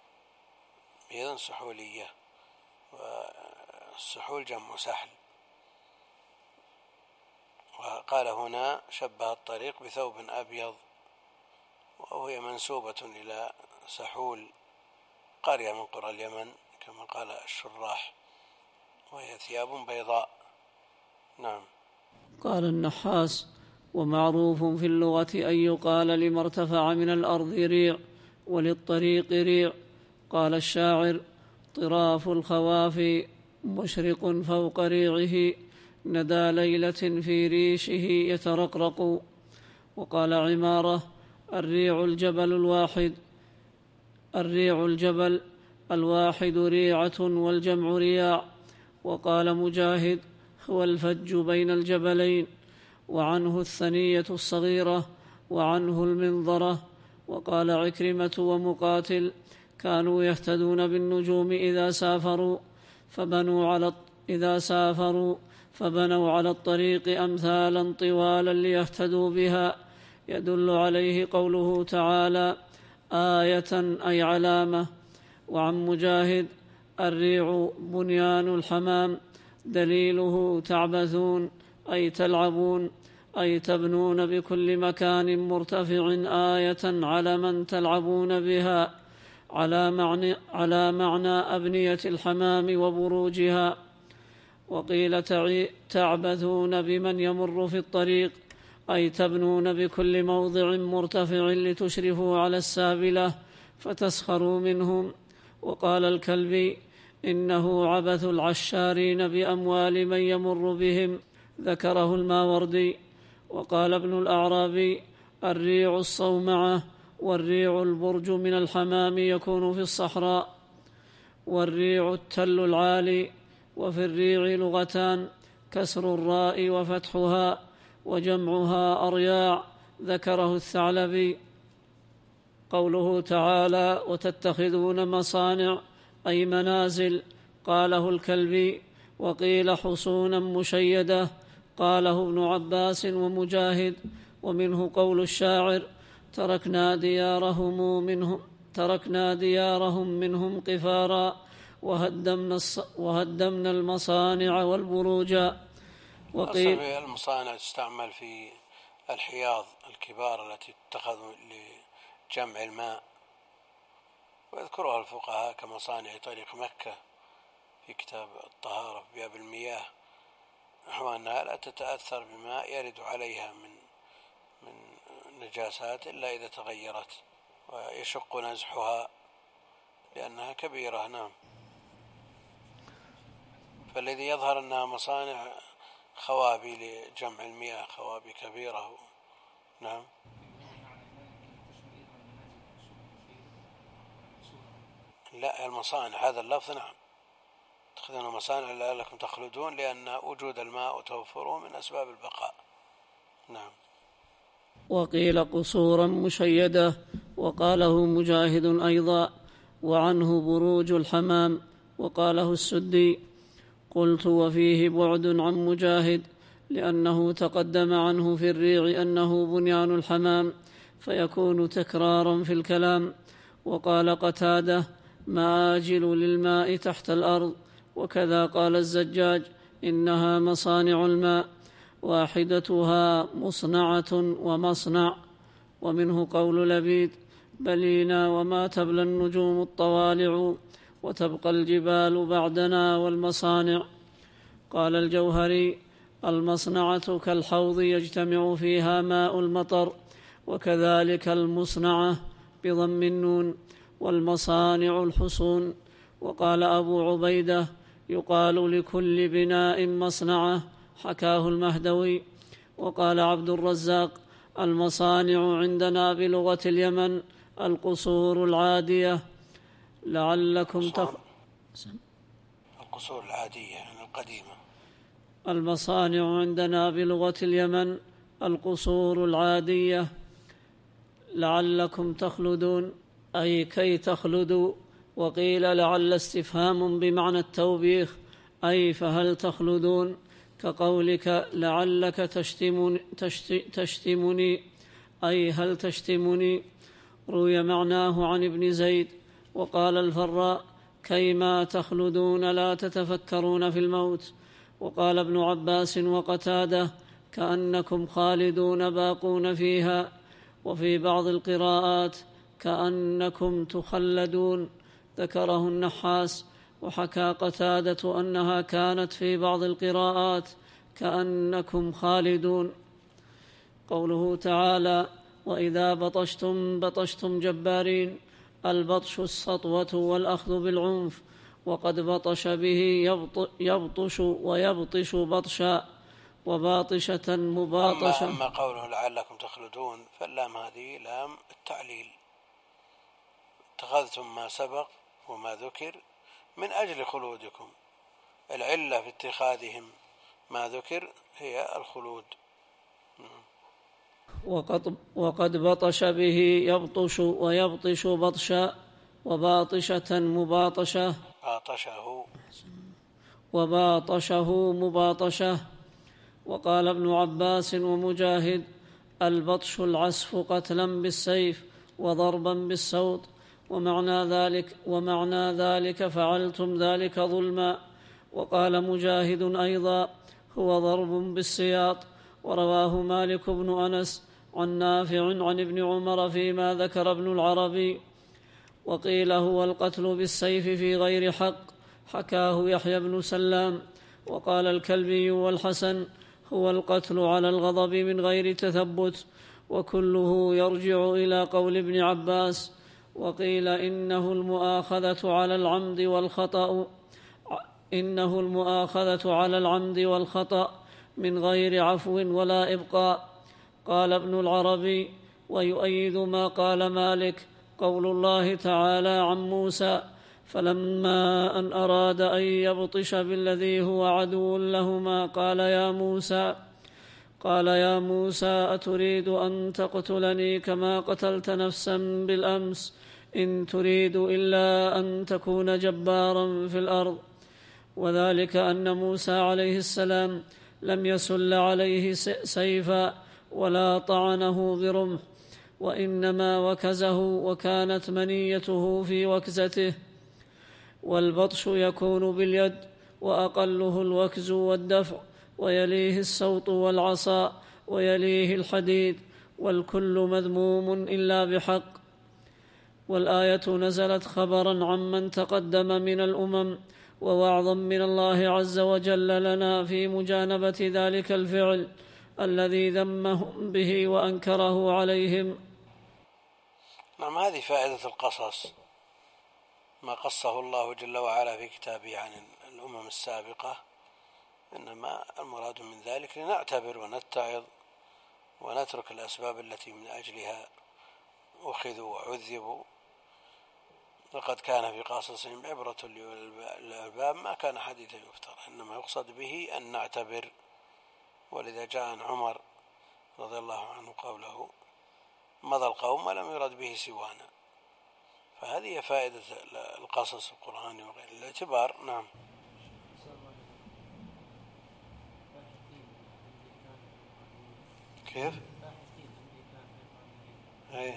بيض سحولية، والسحول جمع سحل. وقال هنا شبه الطريق بثوب أبيض، وهي منسوبة إلى سحول قرية من قرى اليمن كما قال الشراح، وهي ثياب بيضاء. نعم. قال النحاس ومعروف في اللغة أن يقال لما ارتفع من الأرض ريع، وللطريق ريع. قال الشاعر طراف الخواف مشرق فوق ريعه، ندى ليلة في ريشه يترقرق. وقال عمارة الريع الجبل الواحد، الريع الجبل الواحد ريعة والجمع رياع. وقال مجاهد هو الفج بين الجبلين، وعنه الثنية الصغيرة، وعنه المنظرة. وقال عكرمة ومقاتل كانوا يهتدون بالنجوم إذا سافروا فبنوا على إذا سافروا فبنوا على الطريق أمثالا طوالا ليهتدوا بها، يدل عليه قوله تعالى آية أي علامة. وعن مجاهد الريع بنيان الحمام، دليله تعبثون أي تلعبون، أي تبنون بكل مكان مرتفع آية على من تلعبون بها، على معنى, على معنى أبنية الحمام وبروجها. وقيل تعبثون بمن يمر في الطريق، أي تبنون بكل موضع مرتفع لتشرفوا على السابلة فتسخروا منهم. وقال الكلبي إنه عبث العشارين بأموال من يمر بهم، ذكره الماوردي. وقال ابن الأعرابي الريع الصومعة، والريع البرج من الحمام يكون في الصحراء، والريع التل العالي. وفي الريع لغتان: كسر الراء وفتحها، وجمعها أرياع، ذكره الثعلبي. قوله تعالى: وتتخذون مصانع، أي منازل، قاله الكلبي. وقيل حصونا مشيدة، قاله ابن عباس ومجاهد. ومنه قول الشاعر: تركنا ديارهم منهم تركنا ديارهم منهم قفارا، وهدمنا, وهدمنا المصانع والبروج. وقيل المصانع تستعمل في الحياض الكبار التي تتخذ لجمع الماء، ويذكرها الفقهاء كمصانع طريق مكة في كتاب الطهارة في باب المياه، نحو أنها لا تتأثر بما يرد عليها من من نجاسات إلا إذا تغيرت، ويشق نزحها لأنها كبيرة. نعم. فالذي يظهر أنها مصانع خوابي لجمع المياه، خوابي كبيرة. نعم. لا، المصانع هذا اللفظ نعم، تأخذون مصانع لعلكم تخلدون، لأن وجود الماء وتوفره من أسباب البقاء. نعم. وقيل قصورا مشيدة، وقاله مجاهد أيضا، وعنه بروج الحمام، وقاله السدي. قلت: وفيه بعد عن مجاهد، لأنه تقدم عنه في الريع أنه بنيان الحمام، فيكون تكرارا في الكلام. وقال قتادة: مآجل للماء تحت الأرض. وكذا قال الزجاج: إنها مصانع الماء، واحدتها مصنعة ومصنع. ومنه قول لبيد: بلينا وما تبلى النجوم الطوالع، وتبقى الجبال بعدنا والمصانع. قال الجوهري: المصنعة كالحوض يجتمع فيها ماء المطر، وكذلك المصنعة بضم النون، والمصانع الحصون. وقال أبو عبيدة: يقال لكل بناء مصنعة، حكاه المهدوي. وقال عبد الرزاق: المصانع عندنا بلغة اليمن القصور العادية، لعلكم تخ... القصور العادية يعني القديمة. المصانع عندنا بلغة اليمن القصور العادية، لعلكم تخلدون، أي كي تخلدوا. وقيل لعل استفهام بمعنى التوبيخ، أي فهل تخلدون، كقولك لعلك تشتمني, تشتمني أي هل تشتمني. روي معناه عن ابن زيد. وقال الفراء: كيما تخلدون لا تتفكرون في الموت. وقال ابن عباس وقتاده: كأنكم خالدون باقون فيها. وفي بعض القراءات: كأنكم تخلدون، ذكره النحاس. وحكى قتادة أنها كانت في بعض القراءات: كأنكم خالدون. قوله تعالى: وإذا بطشتم بطشتم جبارين، البطش السطوة والأخذ بالعنف، وقد بطش به يبطش ويبطش بطشا، وباطشة مباطشة. أما قوله لعلكم تخلدون، فاللام هذه لام التعليل، اتخذتم ما سبق وما ذكر من أجل خلودكم، العلة في اتخاذهم ما ذكر هي الخلود. وقد, وقد بطش به يبطش ويبطش بطشا، وباطشة مباطشة باطشه وباطشه مباطشة. وقال ابن عباس ومجاهد: البطش العسف قتلا بالسيف وضربا بالسوط، ومعنى ذلك, ومعنى ذلك فعلتم ذلك ظلما. وقال مجاهد أيضا: هو ضرب بالسياط. ورواه مالك بن أنس عن نافع عن ابن عمر فيما ذكر ابن العربي. وقيل هو القتل بالسيف في غير حق، حكاه يحيى بن سلام. وقال الكلبي والحسن: هو القتل على الغضب من غير تثبت، وكله يرجع إلى قول ابن عباس. وقيل إنه المؤاخذة على العمد والخطأ إنه المؤاخذة على العمد والخطأ من غير عفو ولا إبقاء. قال ابن العربي: ويؤيد ما قال مالك قول الله تعالى عن موسى: فلما أن أراد أن يبطش بالذي هو عدو لهما قال يا موسى قال يا موسى أتريد أن تقتلني كما قتلت نفسا بالأمس إن تريد إلا أن تكون جبارا في الأرض. وذلك أن موسى عليه السلام لم يسل عليه سيفا ولا طعنه برمح، وإنما وكزه وكانت منيته في وكزته. والبطش يكون باليد، وأقله الوكز والدفع، ويليه السوط والعصا، ويليه الحديد، والكل مذموم إلا بحق. والآية نزلت خبرا عمن تقدم من الأمم، ووعظا من الله عز وجل لنا في مجانبة ذلك الفعل الذي ذمهم به وأنكره عليهم. نعم، هذه فائدة القصص، ما قصه الله جل وعلا في كتابه عن الأمم السابقة، إنما المراد من ذلك لنعتبر ونتعظ ونترك الأسباب التي من أجلها أخذوا وعذبوا. لقد كان في قصصهم عبرة للألباب ما كان حديثا يفترى، إنما يقصد به أن نعتبر. ولذا جاء عن عمر رضي الله عنه قوله: مضى القوم ولم يرد به سوانا. فهذه فائدة القصص القرآني وغير الاعتبار. نعم. كيف؟ ايه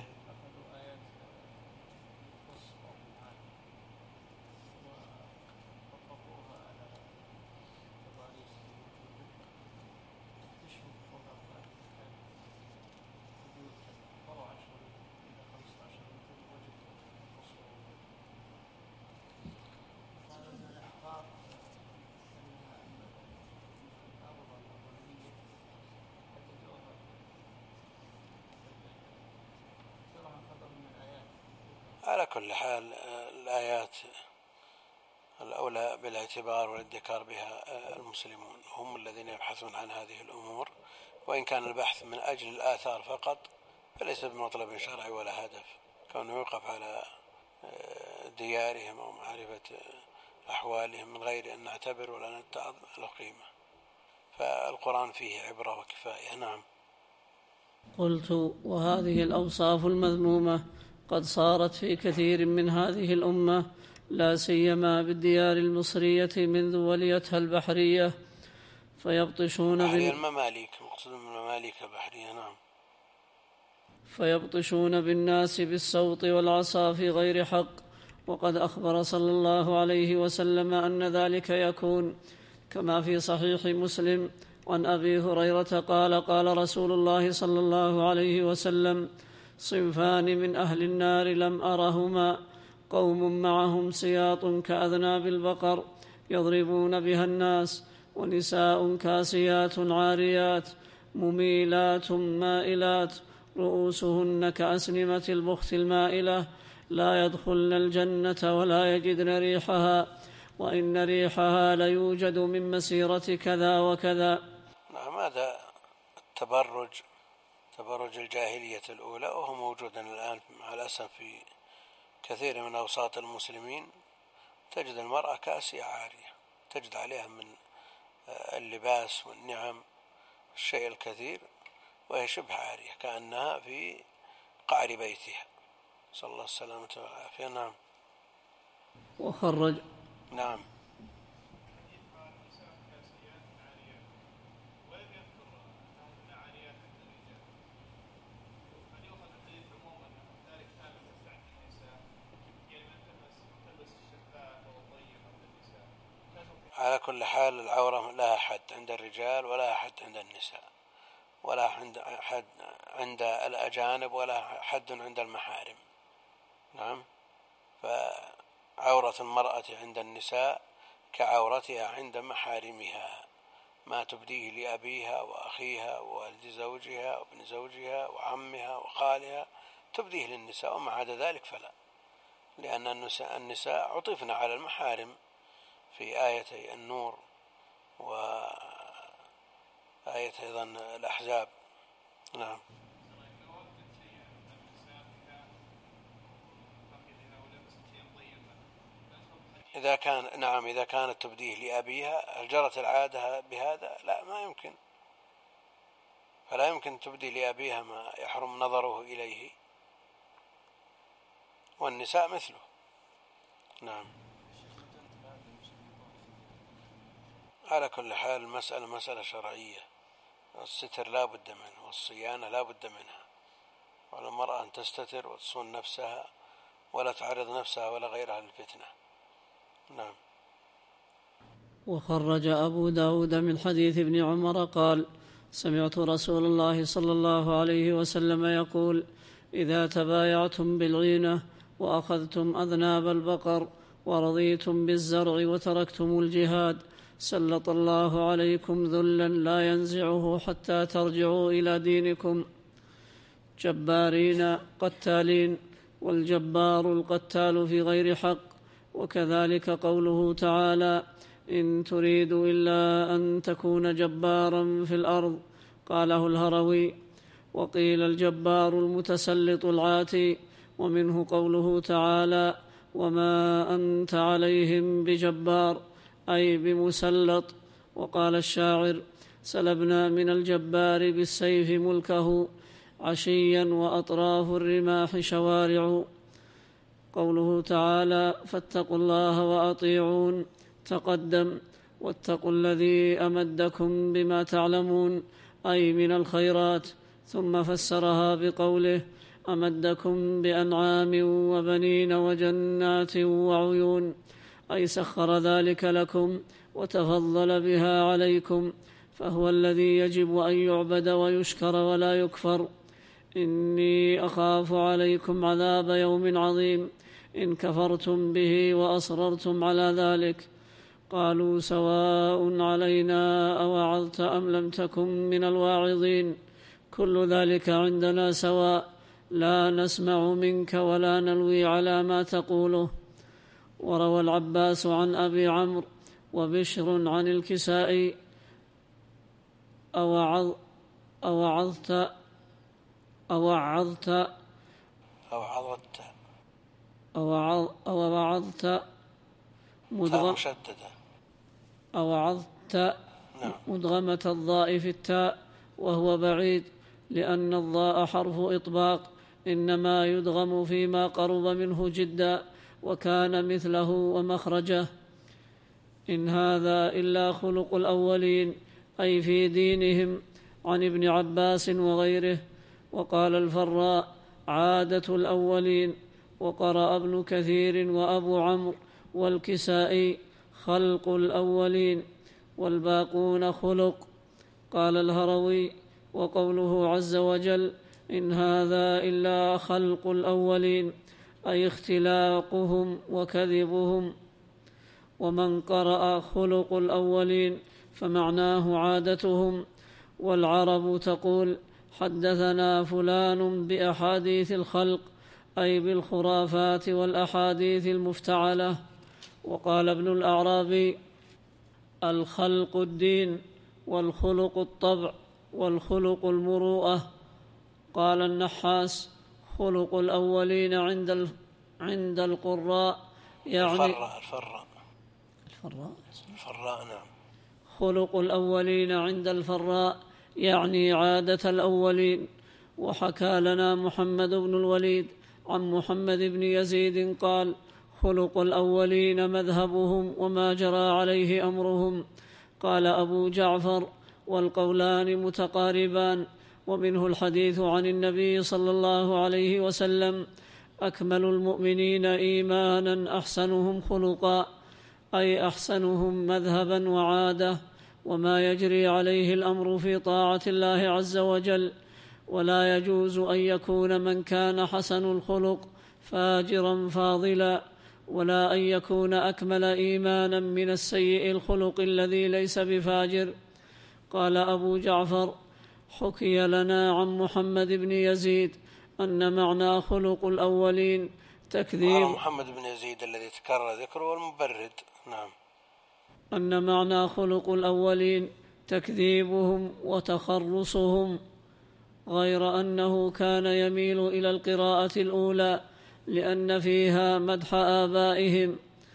على كل حال الآيات الأولى بالاعتبار والادكار بها المسلمون، هم الذين يبحثون عن هذه الأمور، وإن كان البحث من أجل الآثار فقط فليس بمطلب شرعي ولا هدف، كونه يوقف على ديارهم أو معرفة أحوالهم من غير أن نعتبر ولا نتعظ له قيمة. فالقرآن فيه عبرة وكفاية. نعم. قلت: وهذه الأوصاف المذمومة قد صارت في كثير من هذه الأمة، لا سيما بالديار المصرية منذ وليتها البحرية، فيبطشون بحرية المماليك، مقصود من المماليك البحرية. نعم. فيبطشون بالناس بالسوط والعصا في غير حق. وقد أخبر صلى الله عليه وسلم أن ذلك يكون، كما في صحيح مسلم عن أبي هريرة قال: قال رسول الله صلى الله عليه وسلم: صنفان من أهل النار لم أرهما، قوم معهم سياط كأذناب البقر يضربون بها الناس، ونساء كاسيات عاريات مميلات مائلات رؤوسهن كأسنمة البخت المائلة، لا يدخلن الجنة ولا يجدن ريحها، وإن ريحها ليوجد من مسيرة كذا وكذا. نعم، هذا التبرج تبرج الجاهلية الأولى، وهو موجود الآن مع الأسف في كثير من أوساط المسلمين. تجد المرأة كاسية عارية، تجد عليها من اللباس والنعم الشيء الكثير، وهي شبه عارية كأنها في قعر بيتها، صلى الله السلامة والعافية. نعم. وخرج نعم. على كل حال العورة لها حد عند الرجال ولا حد عند النساء، ولا حد عند الأجانب ولا حد عند المحارم. نعم. فعورة المرأة عند النساء كعورتها عند محارمها، ما تبديه لأبيها وأخيها ووالد زوجها وابن زوجها وعمها وخالها تبديه للنساء، وما عدا ذلك فلا، لأن النساء, النساء عطفن على المحارم في آيتي النور وآية أيضا الأحزاب. نعم. إذا كان نعم إذا كانت تبديه لأبيها هل جرت العادة بهذا؟ لا، ما يمكن، فلا يمكن تبدي لأبيها ما يحرم نظره إليه، والنساء مثله. نعم. على كل حال المسألة مسألة شرعية، الستر لا بد منه والصيانة لا بد منها، وعلى المرأة أن تستتر وتصون نفسها ولا تعرض نفسها ولا غيرها للفتنة. نعم. وخرج أبو داود من حديث ابن عمر قال: سمعت رسول الله صلى الله عليه وسلم يقول: إذا تبايعتم بالعينة وأخذتم أذناب البقر ورضيتم بالزرع وتركتم الجهاد سلط الله عليكم ذلا لا ينزعه حتى ترجعوا إلى دينكم. جبارين قتالين، والجبار القتال في غير حق. وكذلك قوله تعالى: إن تريد إلا أن تكون جبارا في الأرض، قاله الهروي. وقيل الجبار المتسلط العاتي، ومنه قوله تعالى: وما أنت عليهم بجبار، أي بمسلط. وقال الشاعر: سلبنا من الجبار بالسيف ملكه عشيا وأطراف الرماح شوارع. قوله تعالى: فاتقوا الله وأطيعون، تقدم: واتقوا الذي أمدكم بما تعلمون، أي من الخيرات. ثم فسرها بقوله: أمدكم بأنعام وبنين وجنات وعيون، أي سخر ذلك لكم وتفضل بها عليكم، فهو الذي يجب أن يعبد ويشكر ولا يكفر. إني أخاف عليكم عذاب يوم عظيم إن كفرتم به وأصررتم على ذلك. قالوا: سواء علينا أوعظت أم لم تكن من الواعظين، كل ذلك عندنا سواء، لا نسمع منك ولا نلوي على ما تقوله. وروى العباس عن أبي عمرو وبشر عن الكسائي: أوعظ أوعظت أوعظت أوعظت أوعظت مدغم مشددة أوعظت مدغمة الضاء في التاء، وهو بعيد لأن الضاء حرف إطباق، إنما يدغم فيما قرب منه جدا وكان مثله ومخرجه. إن هذا إلا خلق الأولين، أي في دينهم، عن ابن عباس وغيره. وقال الفراء: عادة الأولين. وقرأ ابن كثير وأبو عمرو والكسائي: خلق الأولين، والباقون خلق. قال الهروي: وقوله عز وجل: إن هذا إلا خلق الأولين، أي اختلاقهم وكذبهم. ومن قرأ خلق الأولين فمعناه عادتهم. والعرب تقول: حدثنا فلان بأحاديث الخلق، أي بالخرافات والأحاديث المفتعلة. وقال ابن الأعرابي: الخلق الدين، والخلق الطبع، والخلق المروءة. قال النحاس: خلق الأولين عند عند القراء يعني الفراء الفراء الفراء الفراء نعم. خلق الأولين عند الفراء يعني عادة الأولين. وحكى لنا محمد بن الوليد عن محمد بن يزيد قال: خلق الأولين مذهبهم وما جرى عليه أمرهم. قال أبو جعفر: والقولان متقاربان. ومنه الحديث عن النبي صلى الله عليه وسلم: أكمل المؤمنين إيمانا أحسنهم خلقا، أي أحسنهم مذهبا وعادة، وما يجري عليه الأمر في طاعة الله عز وجل. ولا يجوز أن يكون من كان حسن الخلق فاجرا فاضلا، ولا أن يكون أكمل إيمانا من السيء الخلق الذي ليس بفاجر. قال أبو جعفر: حكي لنا عن محمد بن يزيد أن معنى خلق الأولين تكذيب. محمد بن يزيد الذي تكرر ذكره والمبرد. نعم. أن معنى خلق الأولين تكذيبهم وتخرصهم، غير أنه كان يميل إلى القراءة الأولى لأن فيها مدح آبائهم.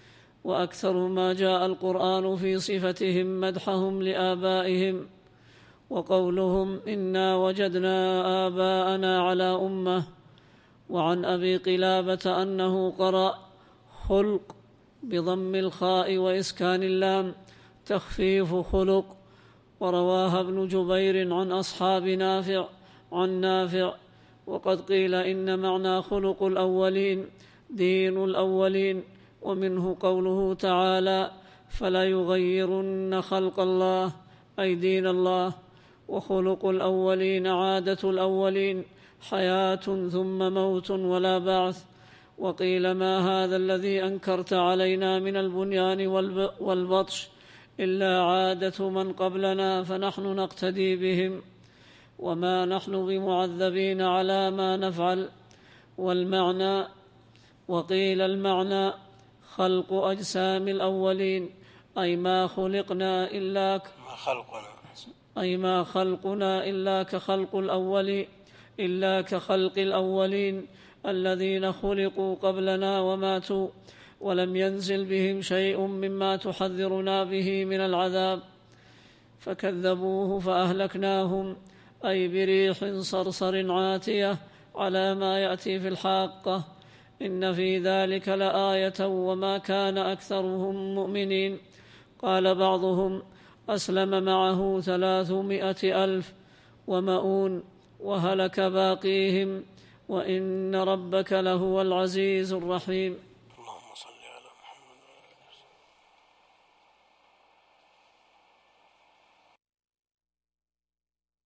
وأكثر ما جاء القرآن في صفتهم مدحهم لآبائهم، وقولهم إنا وجدنا آباءنا على أمة. وعن أبي قلابة أنه قرأ خلق بضم الخاء وإسكان اللام تخفيف خلق. ورواها ابن جبير عن أصحاب نافع عن نافع. وقد قيل إن معنى خلق الأولين دين الأولين، ومنه قوله تعالى فلا يغيرن خلق الله أي دين الله. وخلق الأولين عادة الأولين حياة ثم موت ولا بعث. وقيل ما هذا الذي أنكرت علينا من البنيان والبطش إلا عادة من قبلنا فنحن نقتدي بهم وما نحن بمعذبين على ما نفعل. والمعنى وقيل المعنى خلق أجسام الأولين أي ما خلقنا إلا ك ما خلقنا أي ما خلقنا إلا كخلق الأولين إلا كخلق الأولين الذين خلقوا قبلنا وماتوا ولم ينزل بهم شيء مما تحذرنا به من العذاب. فكذبوه فأهلكناهم أي بريح صرصر عاتية على ما يأتي في الحاقة. إن في ذلك لآية وما كان أكثرهم مؤمنين. قال بعضهم أسلم معه ثلاثمائة ألف ومؤون وهلك باقيهم وإن ربك لهو العزيز الرحيم.